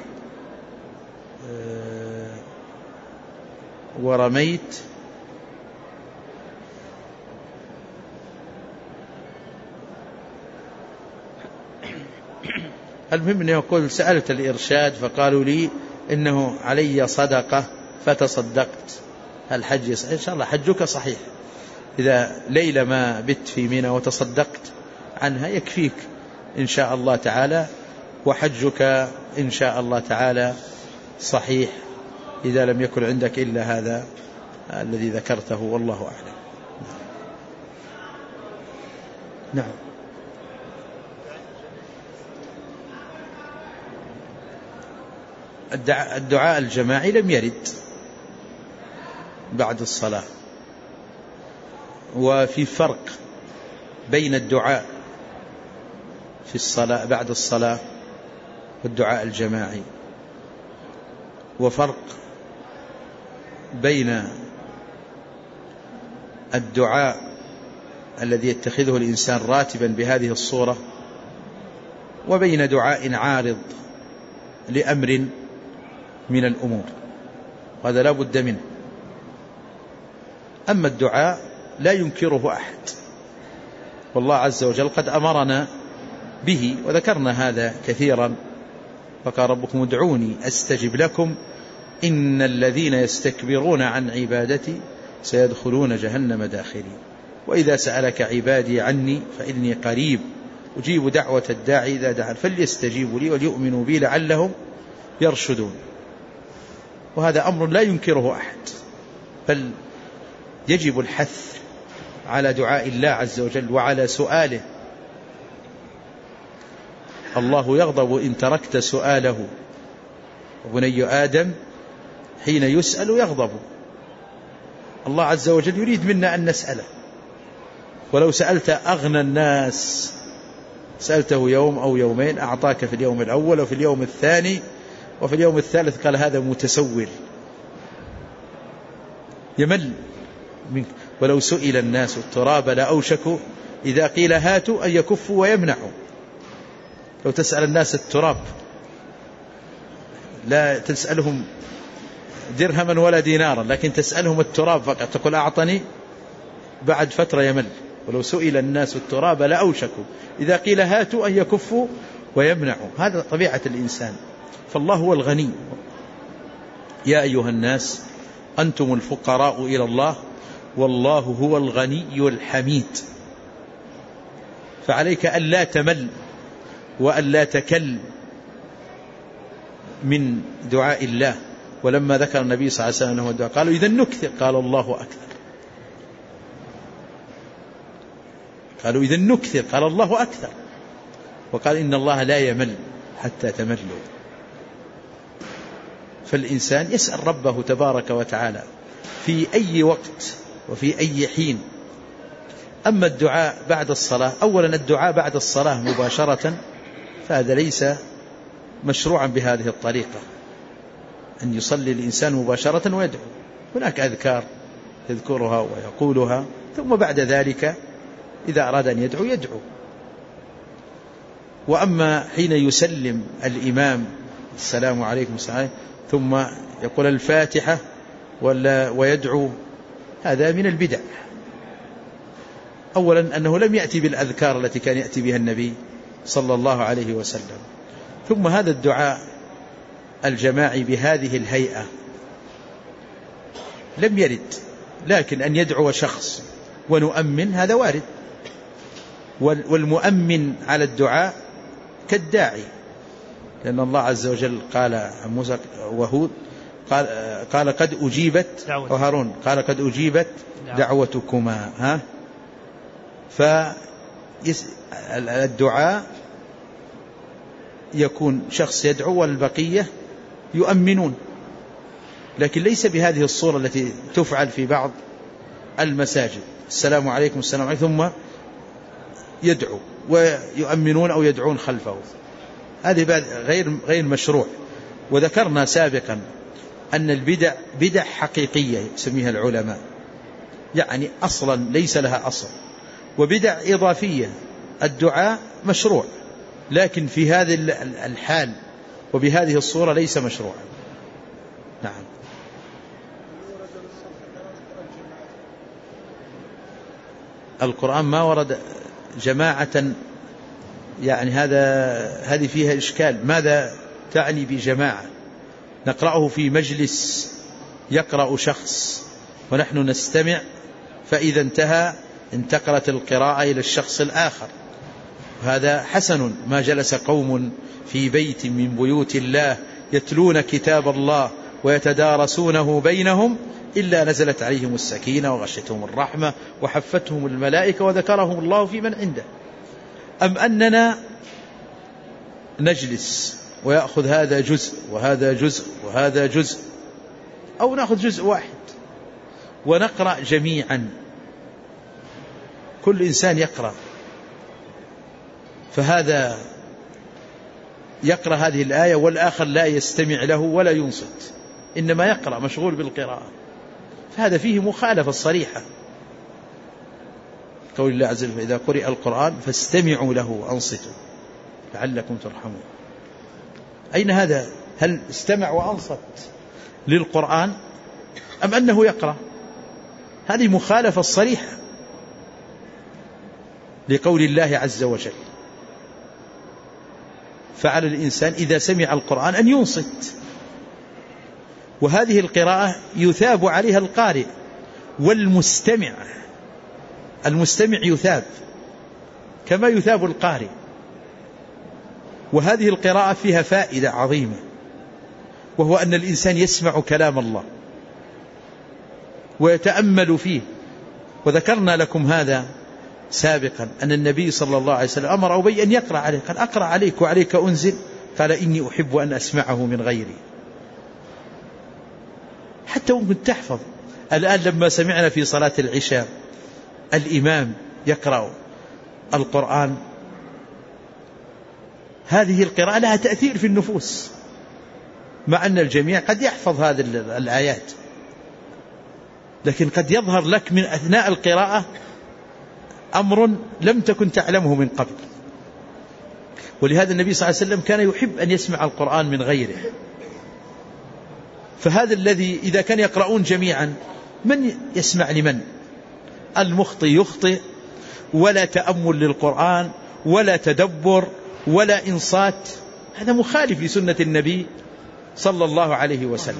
ورميت المهم أنه يقول سألت الإرشاد فقالوا لي إنه علي صدقة فتصدقت، هل حجي صحيح؟ إن شاء الله حجك صحيح، إذا ليلة ما بت في منى وتصدقت عنها يكفيك إن شاء الله تعالى، وحجك إن شاء الله تعالى صحيح إذا لم يكن عندك إلا هذا الذي ذكرته، والله أعلم. نعم. الدعاء الجماعي لم يرد بعد الصلاة، وفي فرق بين الدعاء في الصلاة بعد الصلاة والدعاء الجماعي، وفرق بين الدعاء الذي يتخذه الإنسان راتبا بهذه الصورة وبين دعاء عارض لأمر من الأمور، وهذا لا بد منه. أما الدعاء لا ينكره أحد، والله عز وجل قد أمرنا به وذكرنا هذا كثيرا، فقال ربكم ادعوني أستجب لكم إن الذين يستكبرون عن عبادتي سيدخلون جهنم داخرين، وإذا سألك عبادي عني فإني قريب أجيب دعوة الداعي إذا دعان فليستجيبوا لي وليؤمنوا بي لعلهم يرشدون. وهذا أمر لا ينكره أحد، بل يجب الحث على دعاء الله عز وجل وعلى سؤاله. الله يغضب إن تركت سؤاله، وبني آدم حين يسأل يغضب. الله عز وجل يريد منا أن نسأله، ولو سألت أغنى الناس سألته يوم أو يومين أعطاك في اليوم الأول وفي اليوم الثاني وفي اليوم الثالث قال هذا متسول يمل منك. ولو سئل الناس التراب لأوشكوا إذا قيل هاتوا أن يكفوا ويمنعوا. لو تسأل الناس التراب لا تسألهم درهما ولا دينارا، لكن تسألهم التراب فقط، تقول أعطني، بعد فترة يمل. ولو سئل الناس التراب لأوشكوا إذا قيل هاتوا أن يكفوا ويمنعوا. هذا طبيعة الإنسان. فالله هو الغني، يا أيها الناس أنتم الفقراء إلى الله والله هو الغني الحميد. فعليك أن لا تمل وأن لا تكل من دعاء الله. ولما ذكر النبي صلى الله عليه وسلم أنه الدعاء قالوا إذا نكثر، قال الله أكثر. قالوا إذا نكثر، قال الله أكثر. وقال إن الله لا يمل حتى تملوا. فالإنسان يسأل ربه تبارك وتعالى في أي وقت وفي أي حين. أما الدعاء بعد الصلاة، أولا الدعاء بعد الصلاة مباشرة فهذا ليس مشروعا بهذه الطريقة، أن يصلي الإنسان مباشرة ويدعو. هناك أذكار يذكرها ويقولها، ثم بعد ذلك إذا أراد أن يدعو يدعو. وأما حين يسلم الإمام السلام عليكم السلام، ثم يقول الفاتحة ويدعو، هذا من البدع. أولا أنه لم يأتي بالأذكار التي كان يأتي بها النبي صلى الله عليه وسلم. ثم هذا الدعاء الجماعي بهذه الهيئة لم يرد، لكن أن يدعو شخص ونؤمن هذا وارد، والمؤمن على الدعاء كالداعي، لأن الله عز وجل قال عن موسى وهود قال قد أجيبت، وهارون قال قد أجيبت دعوتكما. فالدعاء يكون شخص يدعو والبقية يؤمنون، لكن ليس بهذه الصورة التي تفعل في بعض المساجد، السلام عليكم السلام عليكم، ثم يدعو ويؤمنون أو يدعون خلفه. هذه غير مشروع. وذكرنا سابقا أن البدع بدع حقيقية يسميها العلماء، يعني أصلا ليس لها أصل، وبدع إضافية. الدعاء مشروع، لكن في هذه الحال وبهذه الصورة ليس مشروعا. نعم. القرآن ما ورد جماعة، يعني هذه فيها إشكال. ماذا تعني بجماعة؟ نقرأه في مجلس يقرأ شخص ونحن نستمع، فإذا انتهى انتقلت القراءة إلى الشخص الآخر، هذا حسن. ما جلس قوم في بيت من بيوت الله يتلون كتاب الله ويتدارسونه بينهم إلا نزلت عليهم السكينة وغشتهم الرحمة وحفتهم الملائكة وذكرهم الله في من عنده. أم أننا نجلس ويأخذ هذا جزء وهذا جزء وهذا جزء، أو نأخذ جزء واحد ونقرأ جميعا، كل إنسان يقرأ، فهذا يقرأ هذه الآية والآخر لا يستمع له ولا ينصت، إنما يقرأ مشغول بالقراءة، فهذا فيه مخالفة صريحة. قول الله عز وجل إذا قرئ القرآن فاستمعوا له وأنصتوا لعلكم ترحمون. أين هذا؟ هل استمع وأنصت للقرآن أم أنه يقرأ؟ هذه مخالفة صريحة لقول الله عز وجل. فعلى الإنسان إذا سمع القرآن أن ينصت، وهذه القراءة يثاب عليها القارئ والمستمع، المستمع يثاب كما يثاب القارئ. وهذه القراءة فيها فائدة عظيمة، وهو أن الإنسان يسمع كلام الله ويتأمل فيه. وذكرنا لكم هذا سابقا أن النبي صلى الله عليه وسلم أمر أبي أن يقرأ عليه، قال أقرأ عليك وعليك أنزل، قال إني أحب أن أسمعه من غيري. حتى ممكن تحفظ. الآن لما سمعنا في صلاة العشاء الإمام يقرأ القرآن، هذه القراءة لها تأثير في النفوس، مع أن الجميع قد يحفظ هذه الآيات، لكن قد يظهر لك من أثناء القراءة أمر لم تكن تعلمه من قبل. ولهذا النبي صلى الله عليه وسلم كان يحب أن يسمع القرآن من غيره. فهذا الذي إذا كان يقرؤون جميعا، من يسمع لمن؟ المخطئ يخطئ، ولا تأمل للقرآن ولا تدبر ولا إنصات، هذا مخالف لسنة النبي صلى الله عليه وسلم.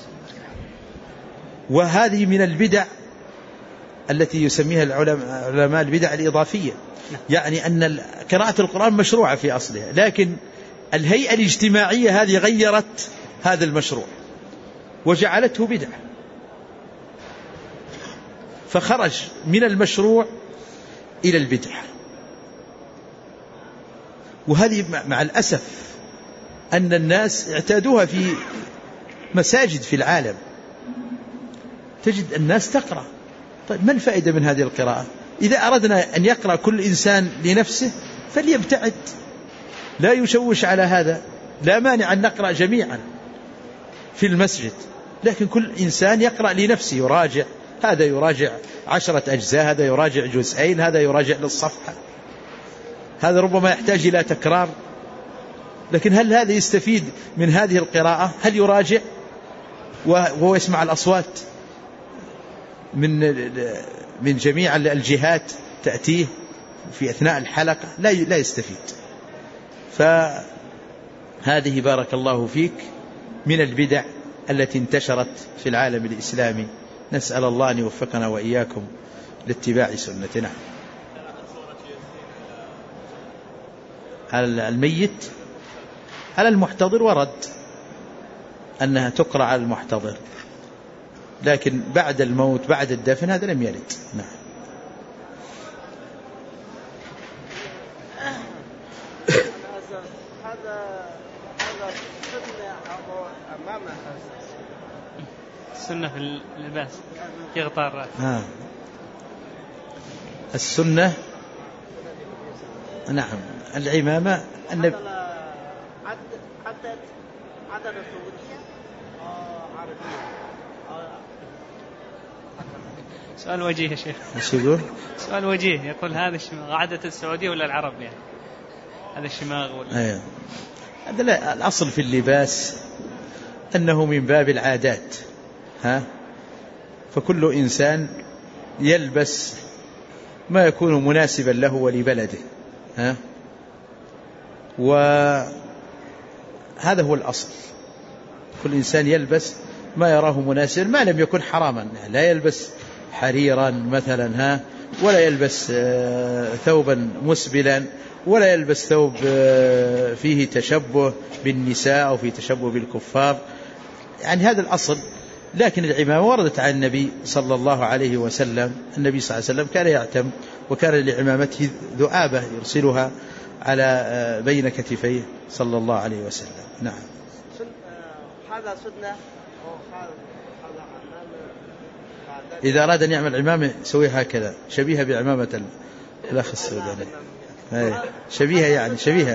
وهذه من البدع التي يسميها العلماء البدع الإضافية، يعني أن قراءة القرآن مشروعة في أصلها، لكن الهيئة الاجتماعية هذه غيرت هذا المشروع وجعلته بدعة، فخرج من المشروع إلى البدعة. وهذه مع الأسف أن الناس اعتادوها في مساجد في العالم، تجد الناس تقرأ. طيب ما الفائدة من هذه القراءة؟ إذا أردنا أن يقرأ كل إنسان لنفسه فليبتعد، لا يشوش على هذا، لا مانع أن نقرأ جميعا في المسجد، لكن كل إنسان يقرأ لنفسه، يراجع، هذا يراجع 10 أجزاء، هذا يراجع جزئين، هذا يراجع للصفحة، هذا ربما يحتاج إلى تكرار. لكن هل هذا يستفيد من هذه القراءة؟ هل يراجع؟ وهو يسمع الأصوات من جميع الجهات تأتيه في أثناء الحلقة لا يستفيد. فهذه بارك الله فيك من البدع التي انتشرت في العالم الإسلامي، نسأل الله أن يوفقنا وإياكم لاتباع سنتنا. على الميت، على المحتضر ورد أنها تقرأ على المحتضر، لكن بعد الموت بعد الدفن هذا لم يرد. نعم. السنة في اللباس يغطى الرأس. السنة نعم العمامة النبي. عدد السعودية عربية. سؤال وجيه يا شيخ. ايش يقول؟ سؤال وجيه، يقول هذا الشماغ عادة السعودية ولا العرب يعني؟ هذا الشماغ ولا؟ أيوه. هذا لا، الأصل في اللباس أنه من باب العادات. فكل إنسان يلبس ما يكون مناسبا له ولبلده. وهذا هو الأصل. كل إنسان يلبس ما يراه مناسبا ما لم يكن حراما، لا يلبس حريرا مثلا ولا يلبس ثوبا مسبلا، ولا يلبس ثوب فيه تشبه بالنساء أو فيه تشبه بالكفار، يعني هذا الأصل. لكن العمامة وردت عن النبي صلى الله عليه وسلم. النبي صلى الله عليه وسلم كان يعتم، وكان لعمامته ذؤابة يرسلها على بين كتفيه صلى الله عليه وسلم. نعم. هذا سنة. إذا أراد أن يعمل عمامة سويها هكذا شبيهة بعمامة الأخ السوداني، شبيهة يعني شبيهة.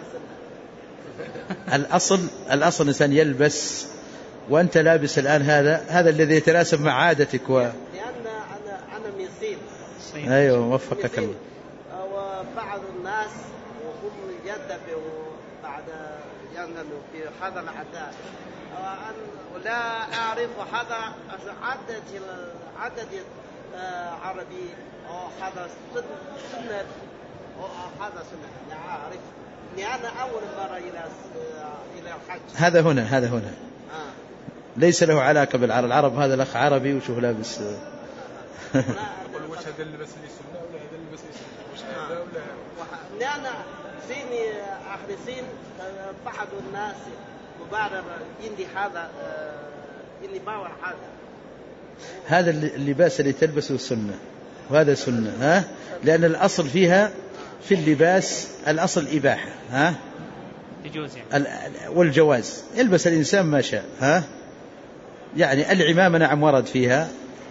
الأصل إنسان يلبس وأنت لابس الآن هذا الذي يتناسب مع عادتك لأن أنا ميسين. أيوة وفقك الله. وبعض الناس وهم يتبعوا بعد ينمو في هذا العادات، ولا أعرف هذا عدد عربي أو هذا سنة أو هذا سنة لا أعرف، لأن أول مرة إلى الحج. هذا هنا ليس له علاقة بالعرب. العرب هذا الأخ عربي وشوف لابس. أقول وش هذا اللبس لي سنة ولا هذا اللبس لي سنة؟ وش هذا ولا؟ لأن سيني أهل سين بعض الناس مبارر عندي هذا عندي باور هذا اللباس اللي تلبسه السنة، وهذا سنة لأن الأصل فيها في اللباس الأصل إباحة يجوز يعني. والجواز يلبس الإنسان ما شاء يعني العمامة نعم ورد فيها،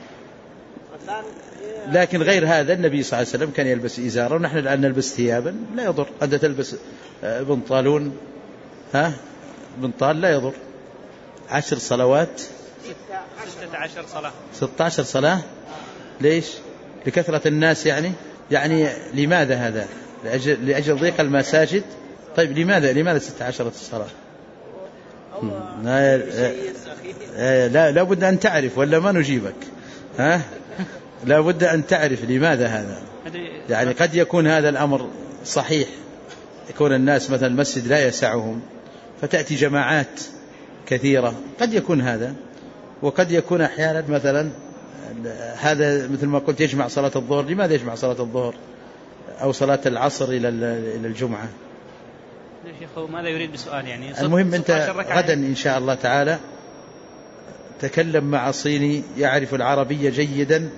لكن غير هذا النبي صلى الله عليه وسلم كان يلبس إزارا، ونحن الآن نلبس ثيابا لا يضر. أنت تلبس بنطالون بنطال لا يضر. 10 صلوات 16 صلاة 16 صلاة. ليش؟ لكثرة الناس يعني لماذا هذا؟ لأجل ضيق المساجد. طيب لماذا 16 صلاة؟ لا بد أن تعرف ولا ما نجيبك. لا بد أن تعرف لماذا هذا. يعني قد يكون هذا الأمر صحيح، يكون الناس مثلا المسجد لا يسعهم فتأتي جماعات كثيرة، قد يكون هذا. وقد يكون أحيانا مثلا هذا مثل ما قلت يجمع صلاة الظهر. لماذا يجمع صلاة الظهر أو صلاة العصر إلى الجمعة؟ ماذا يريد بسؤال يعني؟ المهم أنت غدا إن شاء الله تعالى تكلم مع صيني يعرف العربية جيدا.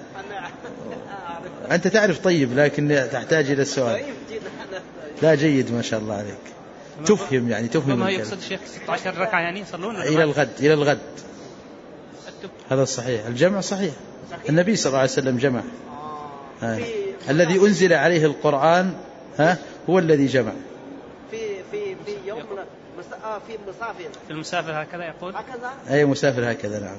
أنت تعرف طيب، لكن تحتاج إلى السؤال. لا جيد ما شاء الله عليك، تفهم يعني تفهم. ما يقصد الشيخ 16 ركعة يعني يصلون إلى الغد. هذا صحيح، الجمع صحيح. النبي صلى الله عليه وسلم جمع. الذي أنزل عليه القرآن هو الذي جمع. في يوم في مسافر. في المسافر هكذا يقول. هكذا. أي مسافر هكذا نعم.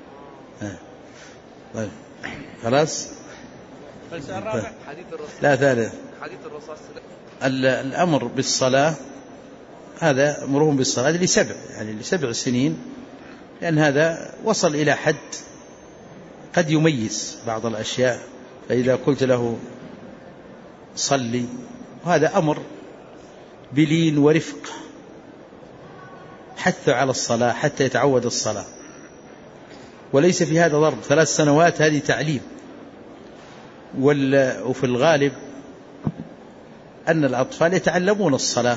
طيب خلاص. السؤال الرابع حديث الرسول. لا ثالث. حديث الرسول. الأمر بالصلاة هذا أمرهم بالصلاة ل7 يعني ل7 سنين لأن هذا وصل إلى حد قد يميز بعض الأشياء، فإذا قلت له صلي، وهذا أمر بلين ورفق، حث على الصلاة حتى يتعود الصلاة، وليس في هذا ضرب. 3 سنوات هذه تعليم. وفي الغالب أن الأطفال يتعلمون الصلاة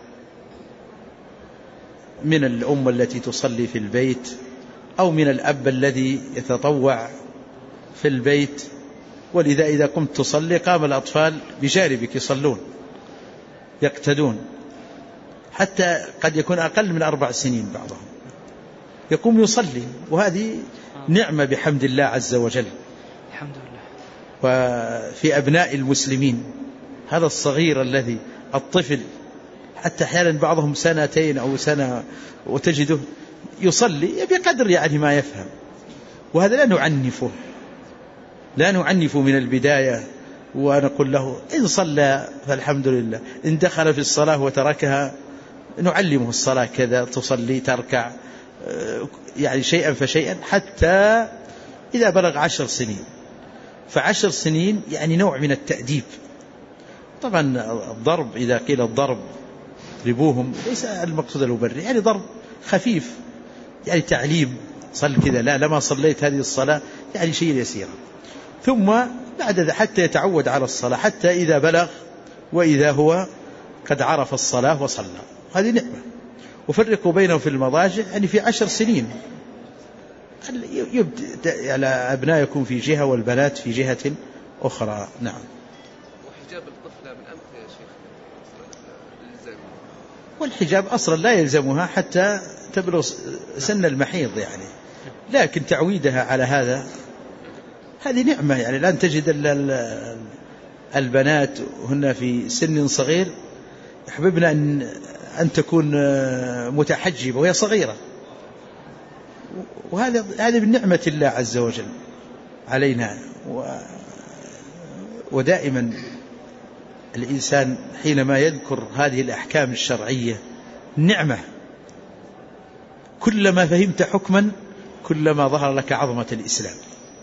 من الأم التي تصلي في البيت، أو من الأب الذي يتطوع في البيت. ولذا إذا قمت تصلي قام الأطفال بجانبك يصلون يقتدون، حتى قد يكون أقل من 4 سنين بعضهم يقوم يصلي، وهذه نعمة بحمد الله عز وجل. الحمد لله. وفي أبناء المسلمين هذا الصغير الذي الطفل، حتى أحيانا بعضهم 2 أو سنة وتجده يصلي بقدر يعني ما يفهم، وهذا لا نعنفه من البداية، ونقول له إن صلى فالحمد لله، إن دخل في الصلاة وتركها نعلمه الصلاة كذا، تصلي تركع، يعني شيئا فشيئا، حتى إذا بلغ 10 سنين. ف10 سنين يعني نوع من التأديب. طبعا الضرب، إذا قيل الضرب ربوهم، ليس المقصود المبرر، يعني ضرب خفيف، يعني تعليم، صل كذا، لا لما صليت هذه الصلاة، يعني شيء يسير. ثم بعد ذلك حتى يتعود على الصلاة، حتى إذا بلغ وإذا هو قد عرف الصلاة وصلى، هذه نعمة. وفرقوا بينهم في المضاجع، يعني في 10 سنين على أبناء يكون في جهة والبنات في جهة أخرى. نعم. وحجاب الطفلة من أمتى يا شيخ الإلزام؟ والحجاب أصلا لا يلزمها حتى تبلغ سن المحيض يعني، لكن تعويدها على هذا هذه نعمة. يعني الآن تجد البنات هن في سن صغير يحببن أن تكون متحجبة وهي صغيرة، وهذا من نعمة الله عز وجل علينا. ودائما الإنسان حينما يذكر هذه الأحكام الشرعية نعمة، كلما فهمت حكما كلما ظهر لك عظمة الإسلام،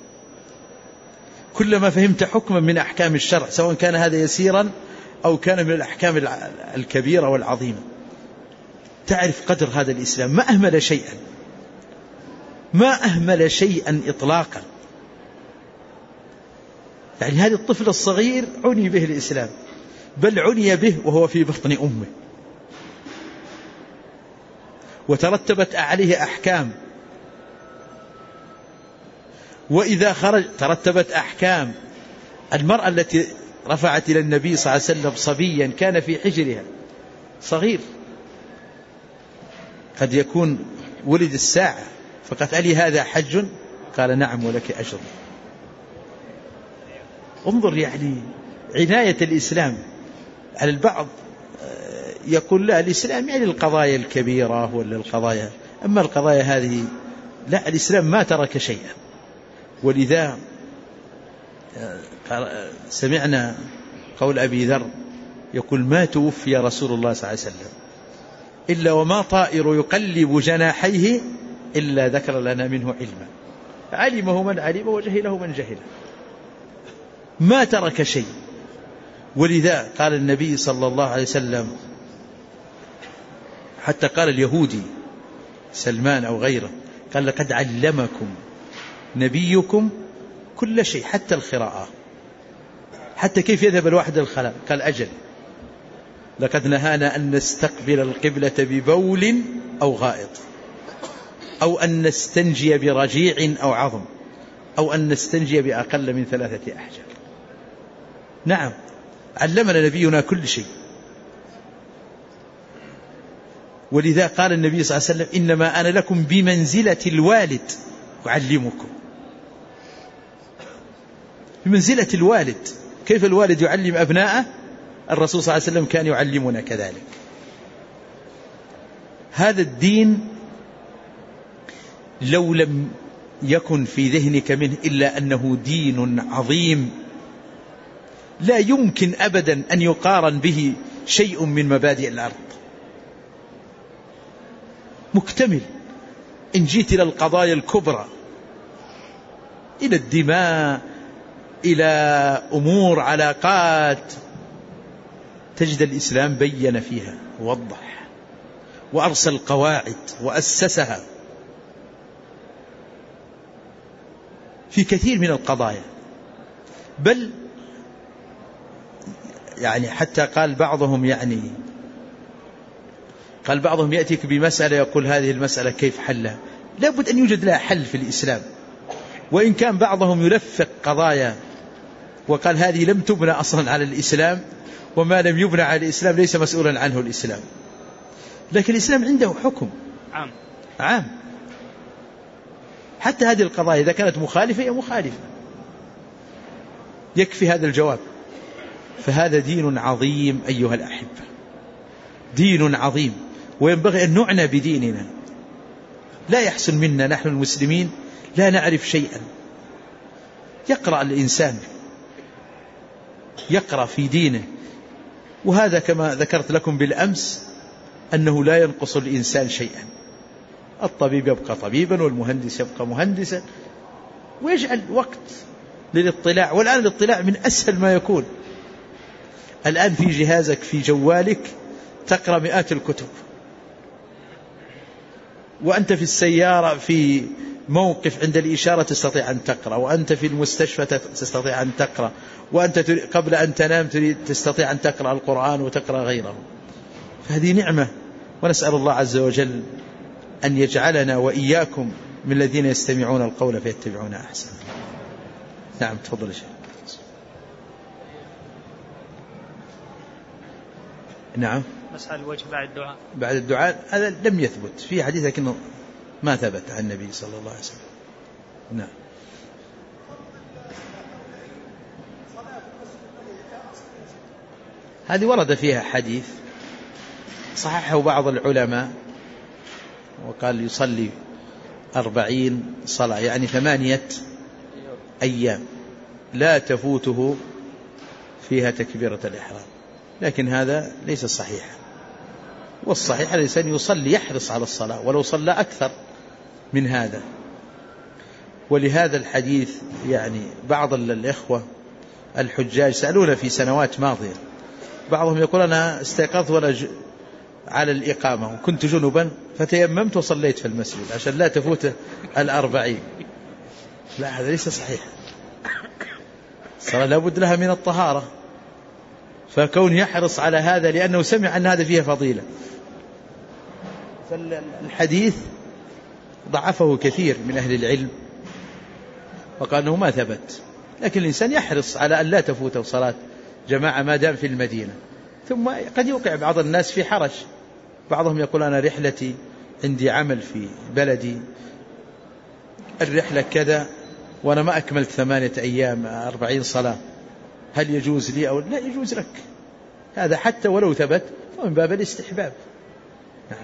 كلما فهمت حكما من أحكام الشرع، سواء كان هذا يسيرا أو كان من الأحكام الكبيرة والعظيمة، تعرف قدر هذا الإسلام. ما أهمل شيئا إطلاقا. يعني هذا الطفل الصغير عني به الإسلام، بل عني به وهو في بطن أمه، وترتبت عليه أحكام، وإذا خرج ترتبت أحكام. المرأة التي رفعت إلى النبي صلى الله عليه وسلم صبيا كان في حجرها صغير، قد يكون ولد الساعة، فقالت ألي هذا حج؟ قال نعم ولك أجر. انظر يعني عناية الإسلام على البعض. يقول لا الإسلام يعني القضايا الكبيرة ولا القضايا، أما القضايا هذه لا، الإسلام ما ترك شيئا. ولذا سمعنا قول أبي ذر يقول ما توفي رسول الله صلى الله عليه وسلم إلا وما طائر يقلب جناحيه إلا ذكر لنا منه علما، علمه من علم وجهله من جهله، ما ترك شيء. ولذا قال النبي صلى الله عليه وسلم، حتى قال اليهودي سلمان أو غيره، قال لقد علمكم نبيكم كل شيء حتى القراءة، حتى كيف يذهب الواحد الخلاء، قال أجل لقد نهانا أن نستقبل القبلة ببول أو غائط، أو أن نستنجي برجيع أو عظم، أو أن نستنجي بأقل من 3 أحجار. نعم علمنا نبينا كل شيء. ولذا قال النبي صلى الله عليه وسلم إنما أنا لكم بمنزلة الوالد أعلمكم، بمنزلة الوالد. كيف الوالد يعلم أبناءه؟ الرسول صلى الله عليه وسلم كان يعلمنا كذلك. هذا الدين لو لم يكن في ذهنك منه إلا أنه دين عظيم، لا يمكن أبدا أن يقارن به شيء من مبادئ الأرض، مكتمل إن جيت إلى القضايا الكبرى، إلى الدماء، إلى أمور علاقات، تجد الإسلام بين فيها ووضح وأرسل قواعد وأسسها في كثير من القضايا. بل يعني حتى قال بعضهم يأتيك بمسألة يقول هذه المسألة كيف حلها؟ لابد أن يوجد لها حل في الإسلام. وإن كان بعضهم يلفق قضايا وقال هذه لم تبنى أصلا على الإسلام، وما لم يبنى على الإسلام ليس مسؤولا عنه الإسلام، لكن الإسلام عنده حكم عام. حتى هذه القضايا إذا كانت مخالفة هي مخالفة، يكفي هذا الجواب. فهذا دين عظيم أيها الأحبة، دين عظيم، وينبغي أن نعنى بديننا. لا يحسن منا نحن المسلمين لا نعرف شيئا. يقرأ الإنسان، يقرأ في دينه، وهذا كما ذكرت لكم بالأمس أنه لا ينقص الإنسان شيئا. الطبيب يبقى طبيبا، والمهندس يبقى مهندسا، ويجعل وقت للاطلاع. والآن الاطلاع من أسهل ما يكون. الآن في جهازك في جوالك تقرأ مئات الكتب، وأنت في السيارة في موقف عند الإشارة تستطيع أن تقرأ، وأنت في المستشفى تستطيع أن تقرأ، وأنت قبل أن تنام تستطيع أن تقرأ القرآن وتقرأ غيره. فهذه نعمة، ونسأل الله عز وجل أن يجعلنا وإياكم من الذين يستمعون القول فيتبعون أحسنه. نعم تفضل شيخ. نعم. مسح الوجه بعد الدعاء هذا لم يثبت في حديث، لكنه ما ثبت عن النبي صلى الله عليه وسلم. نعم. هذه ورد فيها حديث صححه بعض العلماء، وقال يصلي 40 صلاة، يعني 8 أيام لا تفوته فيها تكبيرة الإحرام، لكن هذا ليس صحيحا. والصحيح الإنسان يصلي يحرص على الصلاة ولو صلى أكثر من هذا. ولهذا الحديث يعني بعض الإخوة الحجاج سألونا في سنوات ماضية، بعضهم يقول أنا استيقظت ولا على الإقامة وكنت جنبا فتيممت وصليت في المسجد عشان لا تفوت 40. لا، هذا ليس صحيح. الصلاة لابد لها من الطهارة، فكون يحرص على هذا لأنه سمع أن هذا فيه فضيلة. فالحديث ضعفه كثير من أهل العلم وقال أنه ما ثبت، لكن الإنسان يحرص على أن لا تفوته صلاة جماعة ما دام في المدينة. ثم قد يوقع بعض الناس في حرج، بعضهم يقول أنا رحلتي عندي عمل في بلدي، الرحلة كذا وأنا ما أكملت 8 أيام 40 صلاة، هل يجوز لي أو لا يجوز لك؟ هذا حتى ولو ثبت فمن باب الاستحباب. نعم.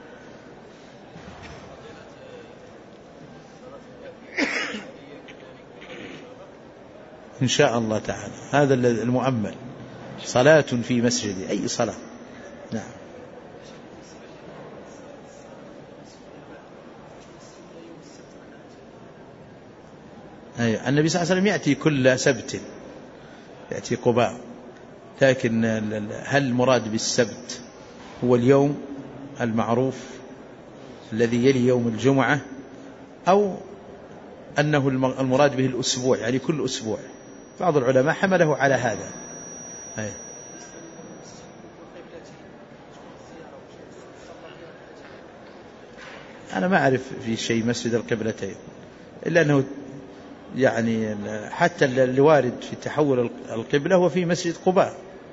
إن شاء الله تعالى هذا المؤمل، صلاة في مسجد، أي صلاة. نعم. النبي صلى الله عليه وسلم يأتي كل سبت، يأتي قباء، لكن هل المراد بالسبت هو اليوم المعروف الذي يلي يوم الجمعة، أو أنه المراد به الأسبوع، يعني كل أسبوع؟ بعض العلماء حمله على هذا. أنا ما أعرف في شيء مسجد القبلتين، إلا أنه يعني حتى اللي وارد في تحول القبلة هو في مسجد قباء،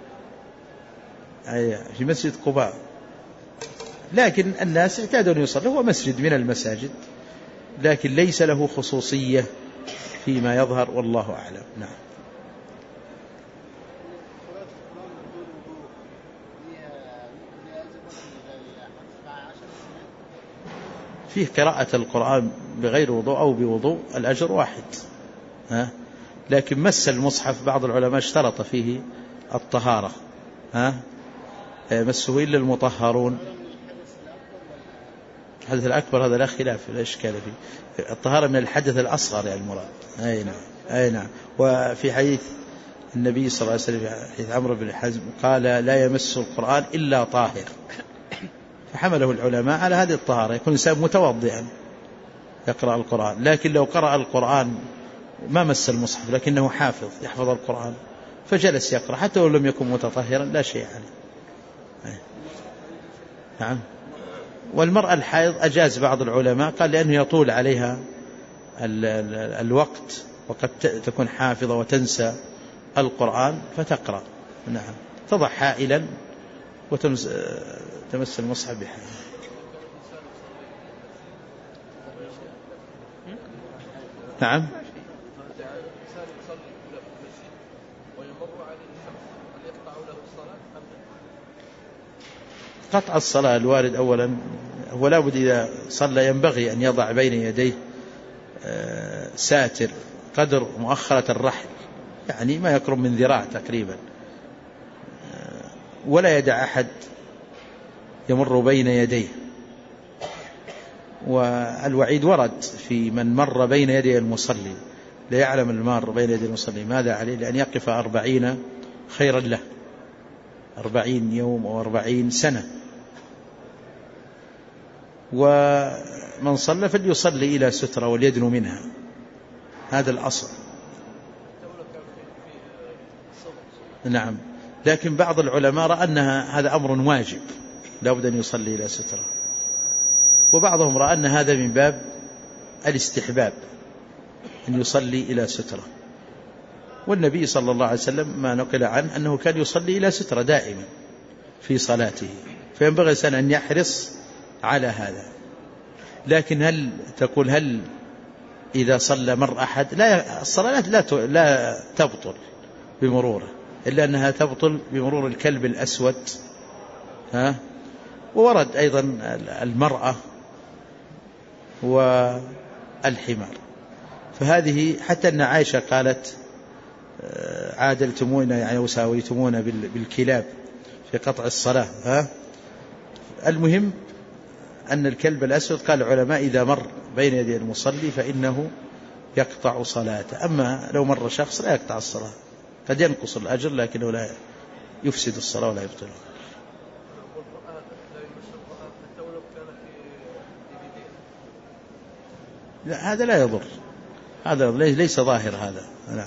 في مسجد قباء، لكن الناس اعتادوا أن يصلوا، هو مسجد من المساجد، لكن ليس له خصوصية فيما يظهر، والله أعلم. نعم. فيه قراءة القرآن بغير وضوء أو بوضوء الأجر واحد، لكن مس المصحف بعض العلماء اشترط فيه الطهارة، مسه إلا المطهرون. الحدث الأكبر هذا لا خلاف لا إشكال فيه. الطهارة من الحدث الأصغر يعني المراد. أي نعم أي نعم. وفي حديث النبي صلى الله عليه وسلم حديث عمرو بن حزم قال لا يمس القرآن إلا طاهر، فحمله العلماء على هذه الطهارة، يكون إنسان متوضئا يقرأ القرآن. لكن لو قرأ القرآن ما مس المصحف لكنه حافظ يحفظ القرآن فجلس يقرأ حتى لو لم يكن متطهرا لا شيء عليه. نعم. والمرأة الحائض أجاز بعض العلماء، قال لأنه يطول عليها الوقت وقد تكون حافظة وتنسى القرآن فتقرأ. نعم. تضع حائلا وتمس المصحف بحائل. نعم. قطع الصلاة الوارد أولا هو لابد إذا صلى ينبغي أن يضع بين يديه ساتر قدر مؤخرة الرحل، يعني ما يقرب من ذراع تقريبا، ولا يدع أحد يمر بين يديه. والوعيد ورد في من مر بين يدي المصلي، لا يعلم المار بين يدي المصلي ماذا عليه، لأن يقف 40 خيرا له، 40 يوم أو 40 سنة. ومن صلى فليصلي إلى سترة وليدنو منها، هذا الأصل. نعم. لكن بعض العلماء رأى أن هذا أمر واجب لا بد أن يصلي إلى سترة، وبعضهم رأى أن هذا من باب الاستحباب أن يصلي إلى سترة. والنبي صلى الله عليه وسلم ما نقل عنه أنه كان يصلي إلى سترة دائما في صلاته، فينبغي الإنسان أن يحرص على هذا. لكن هل تقول هل إذا صلى مر أحد؟ لا، الصلاة لا تبطل بمروره، إلا أنها تبطل بمرور الكلب الأسود. وورد أيضا المرأة والحمار. فهذه حتى أن عائشة قالت عادلتمونا يعني وساويتمونا بالكلاب في قطع الصلاة. المهم أن الكلب الأسود قال العلماء إذا مر بين يدي المصلي فإنه يقطع صلاته. أما لو مر شخص لا يقطع الصلاة، قد ينقص الأجر لكنه لا يفسد الصلاة ولا يبطلها. لا، هذا لا يضر، هذا ليس ظاهر هذا. نعم.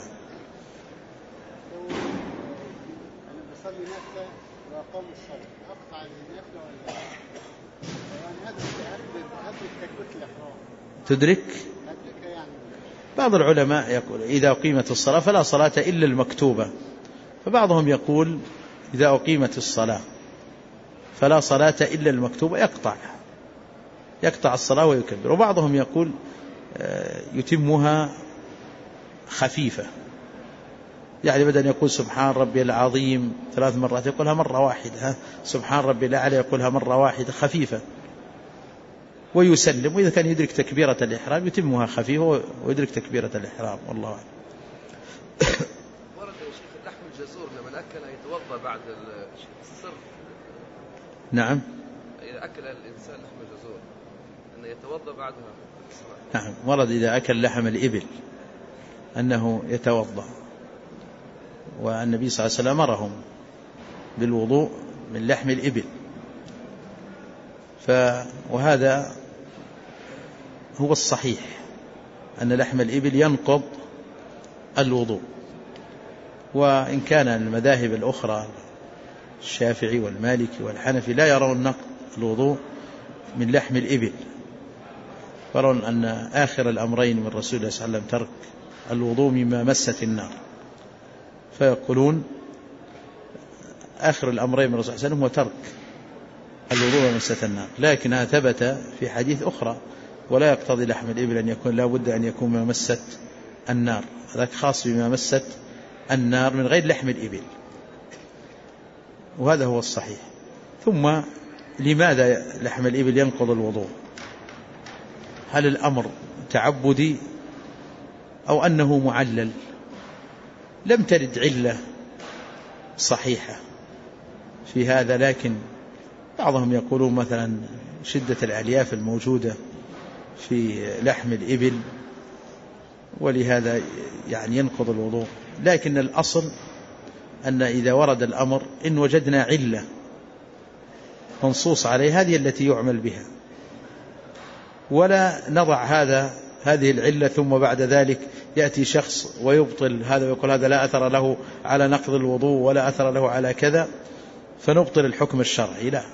تدرك؟ بعض العلماء يقول إذا أقيمت الصلاة فلا صلاة إلا المكتوبة، فبعضهم يقول إذا أقيمت الصلاة فلا صلاة إلا المكتوبة يقطع الصلاة ويكبر. وبعضهم يقول يتمها خفيفة، يعني بدل أن يقول سبحان ربي العظيم 3 مرات يقولها مرة واحدة، سبحان ربي الأعلى يقولها مرة واحدة خفيفة ويسلم. وإذا كان يدرك تكبيرة الإحرام يتمها خفيفة ويدرك تكبيرة الإحرام. والله أعلم. ورد يا شيخ لحم الجزور لمن أكل يتوضأ بعد السر. نعم. إذا أكل الإنسان لحم الجزور أنه يتوضأ بعدها. نعم. ورد إذا أكل لحم الإبل أنه يتوضأ، والنبي صلى الله عليه وسلم أمرهم بالوضوء من لحم الإبل. وهذا هو الصحيح أن لحم الإبل ينقض الوضوء. وإن كان المذاهب الأخرى الشافعي والمالكي والحنفي لا يرون نقض الوضوء من لحم الإبل، يرون أن آخر الأمرين من رسول الله صلى الله عليه وسلم ترك الوضوء مما مست النار، فيقولون آخر الأمرين من رسول الله صلى الله عليه وسلم هو ترك الوضوء مما مست النار. لكنها ثبت في حديث أخرى ولا يقتضي لحم الإبل أن يكون، لا بد أن يكون ما مست النار، هذاك خاص بما مست النار من غير لحم الإبل، وهذا هو الصحيح. ثم لماذا لحم الإبل ينقض الوضوء؟ هل الأمر تعبدي أو أنه معلل؟ لم ترد علة صحيحة في هذا، لكن بعضهم يقولون مثلا شدة الألياف الموجودة في لحم الإبل، ولهذا يعني ينقض الوضوء. لكن الأصل أن إذا ورد الأمر إن وجدنا علة منصوص عليه هذه التي يعمل بها، ولا نضع هذه العلة ثم بعد ذلك يأتي شخص ويبطل هذا ويقول هذا لا أثر له على نقض الوضوء ولا أثر له على كذا فنبطل الحكم الشرعي. لا،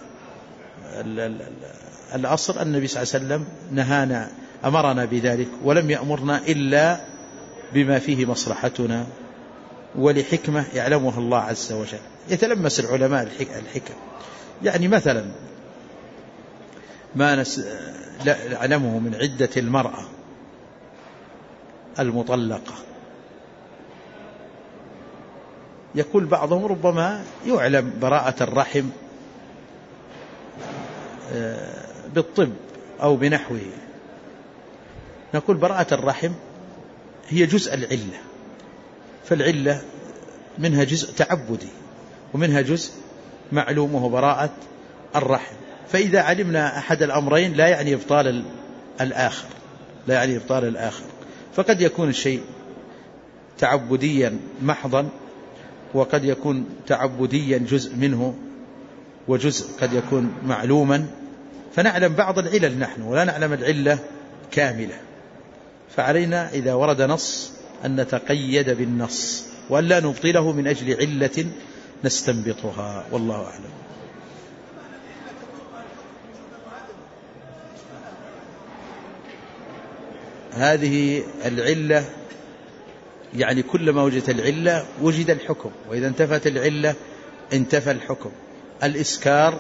الأصل أن النبي صلى الله عليه وسلم نهانا، أمرنا بذلك، ولم يأمرنا إلا بما فيه مصلحتنا ولحكمة يعلمها الله عز وجل. يتلمس العلماء الحكم، يعني مثلا ما نعلمه من عدة المرأة المطلقة، يقول بعضهم ربما يعلم براءة الرحم بالطب أو بنحوه، نقول براءة الرحم هي جزء العلة، فالعلة منها جزء تعبدي ومنها جزء معلوم وهو براءة الرحم. فإذا علمنا أحد الأمرين لا يعني إبطال الآخر، فقد يكون الشيء تعبديا محضا، وقد يكون تعبديا جزء منه، وجزء قد يكون معلوما، فنعلم بعض العلل نحن ولا نعلم العلة كاملة. فعلينا إذا ورد نص أن نتقيد بالنص وأن لا نبطله من أجل علة نستنبطها، والله أعلم. هذه العلة يعني كلما وجدت العلة وجد الحكم، وإذا انتفت العلة انتفى الحكم. الإسكار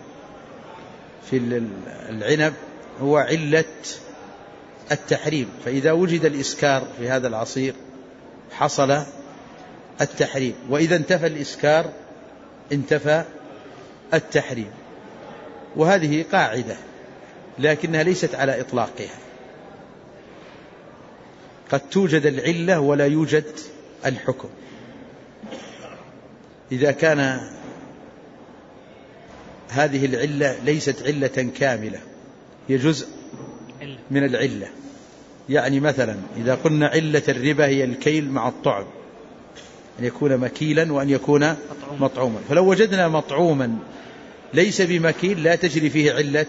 في العنب هو علة التحريم، فإذا وجد الإسكار في هذا العصير حصل التحريم، وإذا انتفى الإسكار انتفى التحريم. وهذه قاعدة لكنها ليست على إطلاقها، قد توجد العلة ولا يوجد الحكم. إذا كان هذه العلة ليست علة كاملة، هي جزء من العلة، يعني مثلا إذا قلنا علة الربا هي الكيل مع الطعم، أن يكون مكيلا وأن يكون مطعوما، فلو وجدنا مطعوما ليس بمكيل لا تجري فيه علة،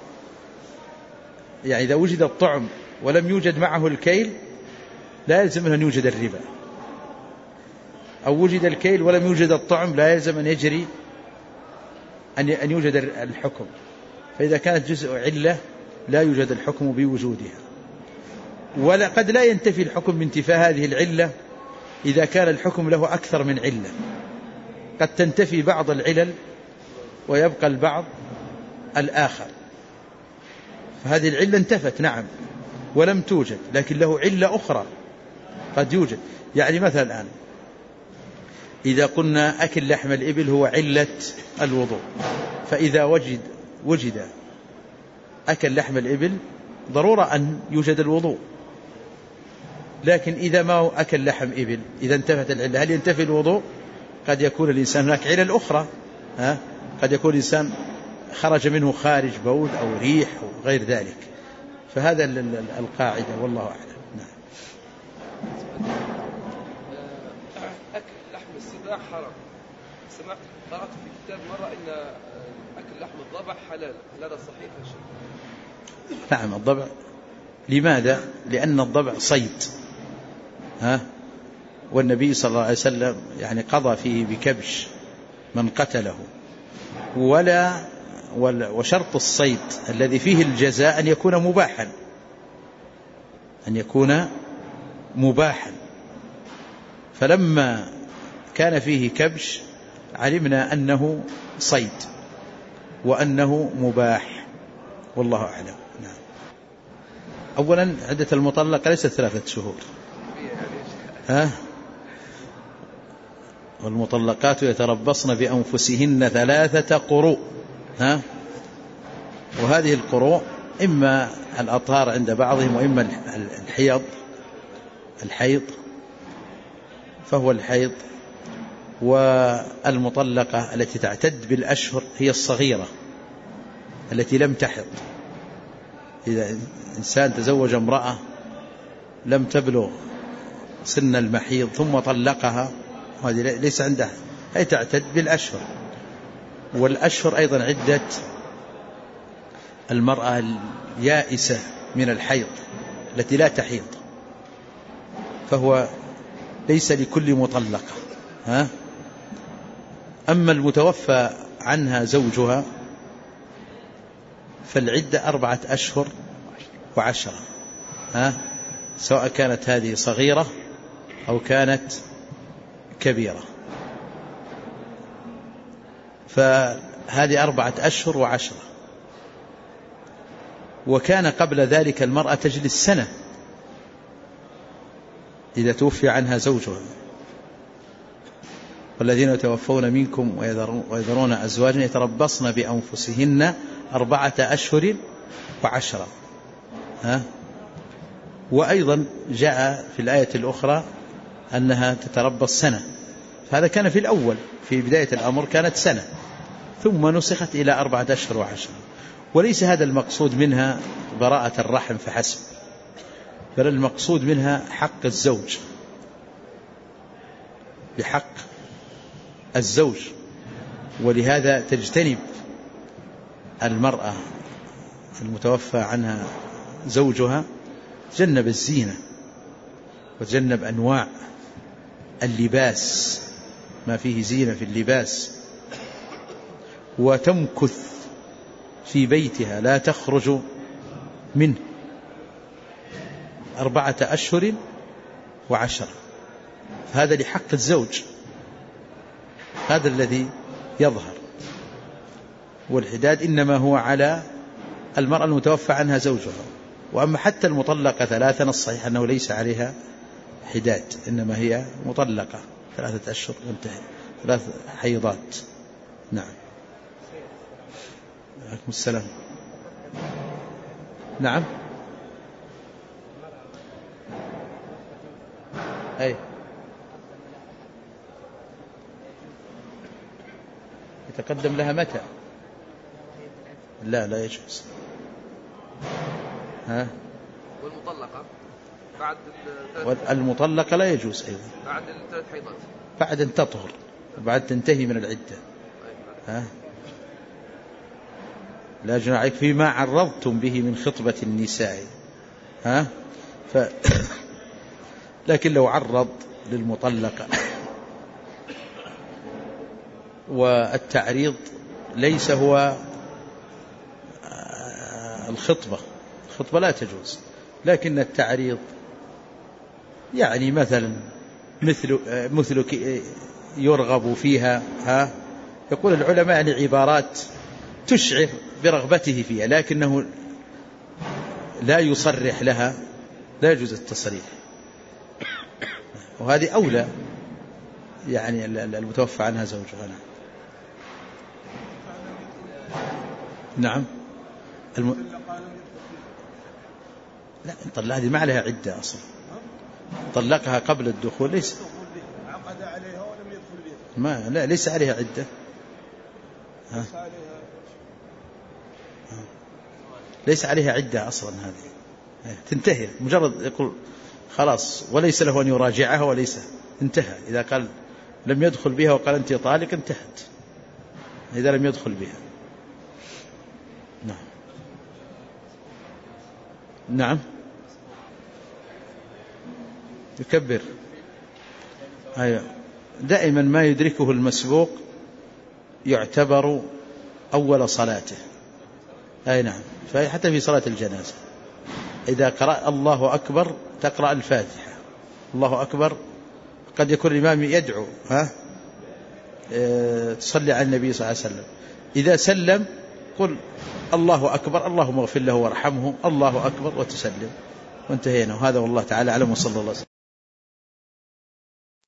يعني إذا وجد الطعم ولم يوجد معه الكيل لا يلزم أن يوجد الربا، أو وجد الكيل ولم يوجد الطعم لا يلزم أن يجري أن يوجد الحكم. فإذا كانت جزء علة لا يوجد الحكم بوجودها، وقد لا ينتفي الحكم بانتفاء هذه العلة إذا كان الحكم له أكثر من علة، قد تنتفي بعض العلل ويبقى البعض الآخر، فهذه العلة انتفت نعم ولم توجد، لكن له علة أخرى قد يوجد. يعني مثلا الآن إذا قلنا أكل لحم الإبل هو علة الوضوء، فإذا وجد أكل لحم الإبل ضرورة أن يوجد الوضوء، لكن إذا ما أكل لحم إبل إذا انتفت العلة هل ينتفي الوضوء؟ قد يكون الإنسان هناك علل أخرى، قد يكون الإنسان خرج منه خارج بول أو ريح أو غير ذلك، فهذا القاعدة والله أعلم. نعم. أكل لحم السباع حرام. سمعت قرأت في كتاب مرة إن أكل لحم الضبع حلال، هل هذا صحيح يا شيخ؟ نعم الضبع. لماذا؟ لأن الضبع صيد، والنبي صلى الله عليه وسلم يعني قضى فيه بكبش من قتله، وشرط الصيد الذي فيه الجزاء أن يكون مباحا، فلما كان فيه كبش علمنا أنه صيد وأنه مباح، والله أعلم. نعم. أولا عدة المطلقة ليست 3 شهور، والمطلقات يتربصن بأنفسهن 3 قروء، وهذه القروء إما الأطهار عند بعضهم وإما الحيض، فهو الحيض. والمطلقة التي تعتد بالأشهر هي الصغيرة التي لم تحض. إذا إنسان تزوج امرأة لم تبلغ سن المحيض ثم طلقها، هذه ليس عندها، هي تعتد بالأشهر. والأشهر أيضا عدة المرأة اليائسة من الحيض التي لا تحيض، فهو ليس لكل مطلقة. أما المتوفى عنها زوجها فالعدة 4 أشهر و10، سواء كانت هذه صغيرة أو كانت كبيرة. فهذه 4 أشهر و10. وكان قبل ذلك المرأة تجلس سنة إذا توفي عنها زوجها. والذين يتوفون منكم ويذرون أزواجا يتربصن بأنفسهن 4 أشهر و10. وأيضا جاء في الآية الأخرى أنها تتربص سنة، فهذا كان في الأول، في بداية الأمر كانت سنة، ثم نسخت إلى 4 أشهر و10. وليس هذا المقصود منها براءة الرحم فحسب، بل المقصود منها حق الزوج، بحق الزوج. ولهذا تجتنب المرأة المتوفى عنها زوجها، تجنب الزينة وتجنب أنواع اللباس، ما فيه زينة في اللباس، وتمكث في بيتها لا تخرج منه 4 أشهر و10. هذا لحق الزوج، هذا الذي يظهر. والحداد إنما هو على المرأة المتوفى عنها زوجها. وأما حتى المطلقة 3 الصحيح أنه ليس عليها حداد، إنما هي مطلقة 3 أشهر وانتهى، 3 حيضات. نعم. عليكم السلام. نعم. أي يتقدم لها متى؟ لا يجوز. والمطلقة بعد المطلقة لا يجوز أيضا بعد 3 حيضات، بعد أن تطهر وبعد تنتهي من العدة. لا جناح عليك فيما عرضتم به من خطبة النساء. لكن لو عرض للمطلقة، والتعريض ليس هو الخطبة لا تجوز، لكن التعريض يعني مثلا مثلك يرغب فيها. يقول العلماء يعني عبارات تشعر برغبته فيها، لكنه لا يصرح لها، لا يجوز التصريح. وهذه أولى يعني المتوفى عنها زوجها. نعم. لا طلع، هذه ما عليها عدة أصلا، طلقها قبل الدخول، ليس عقد عليها ولم يدخل بها، لا ليس عليها عدة. ليس عليها عدة أصلا، هذه تنتهي مجرد يقول خلاص، وليس له أن يراجعها، وليس انتهى. إذا قال لم يدخل بها وقال أنت طالق انتهت، إذا لم يدخل بها. نعم. يكبر. أيوة. دائما ما يدركه المسبوق يعتبر أول صلاته. أي نعم. حتى في صلاة الجنازة إذا قرأ الله أكبر تقرأ الفاتحة، الله أكبر. قد يكون الإمام يدعو تصلي على النبي صلى الله عليه وسلم، إذا سلم قل الله أكبر، اللهم اغفر له وارحمه، الله أكبر، وتسلم، وانتهينا. وهذا والله تعالى أعلم، وصلى الله عليه وسلم.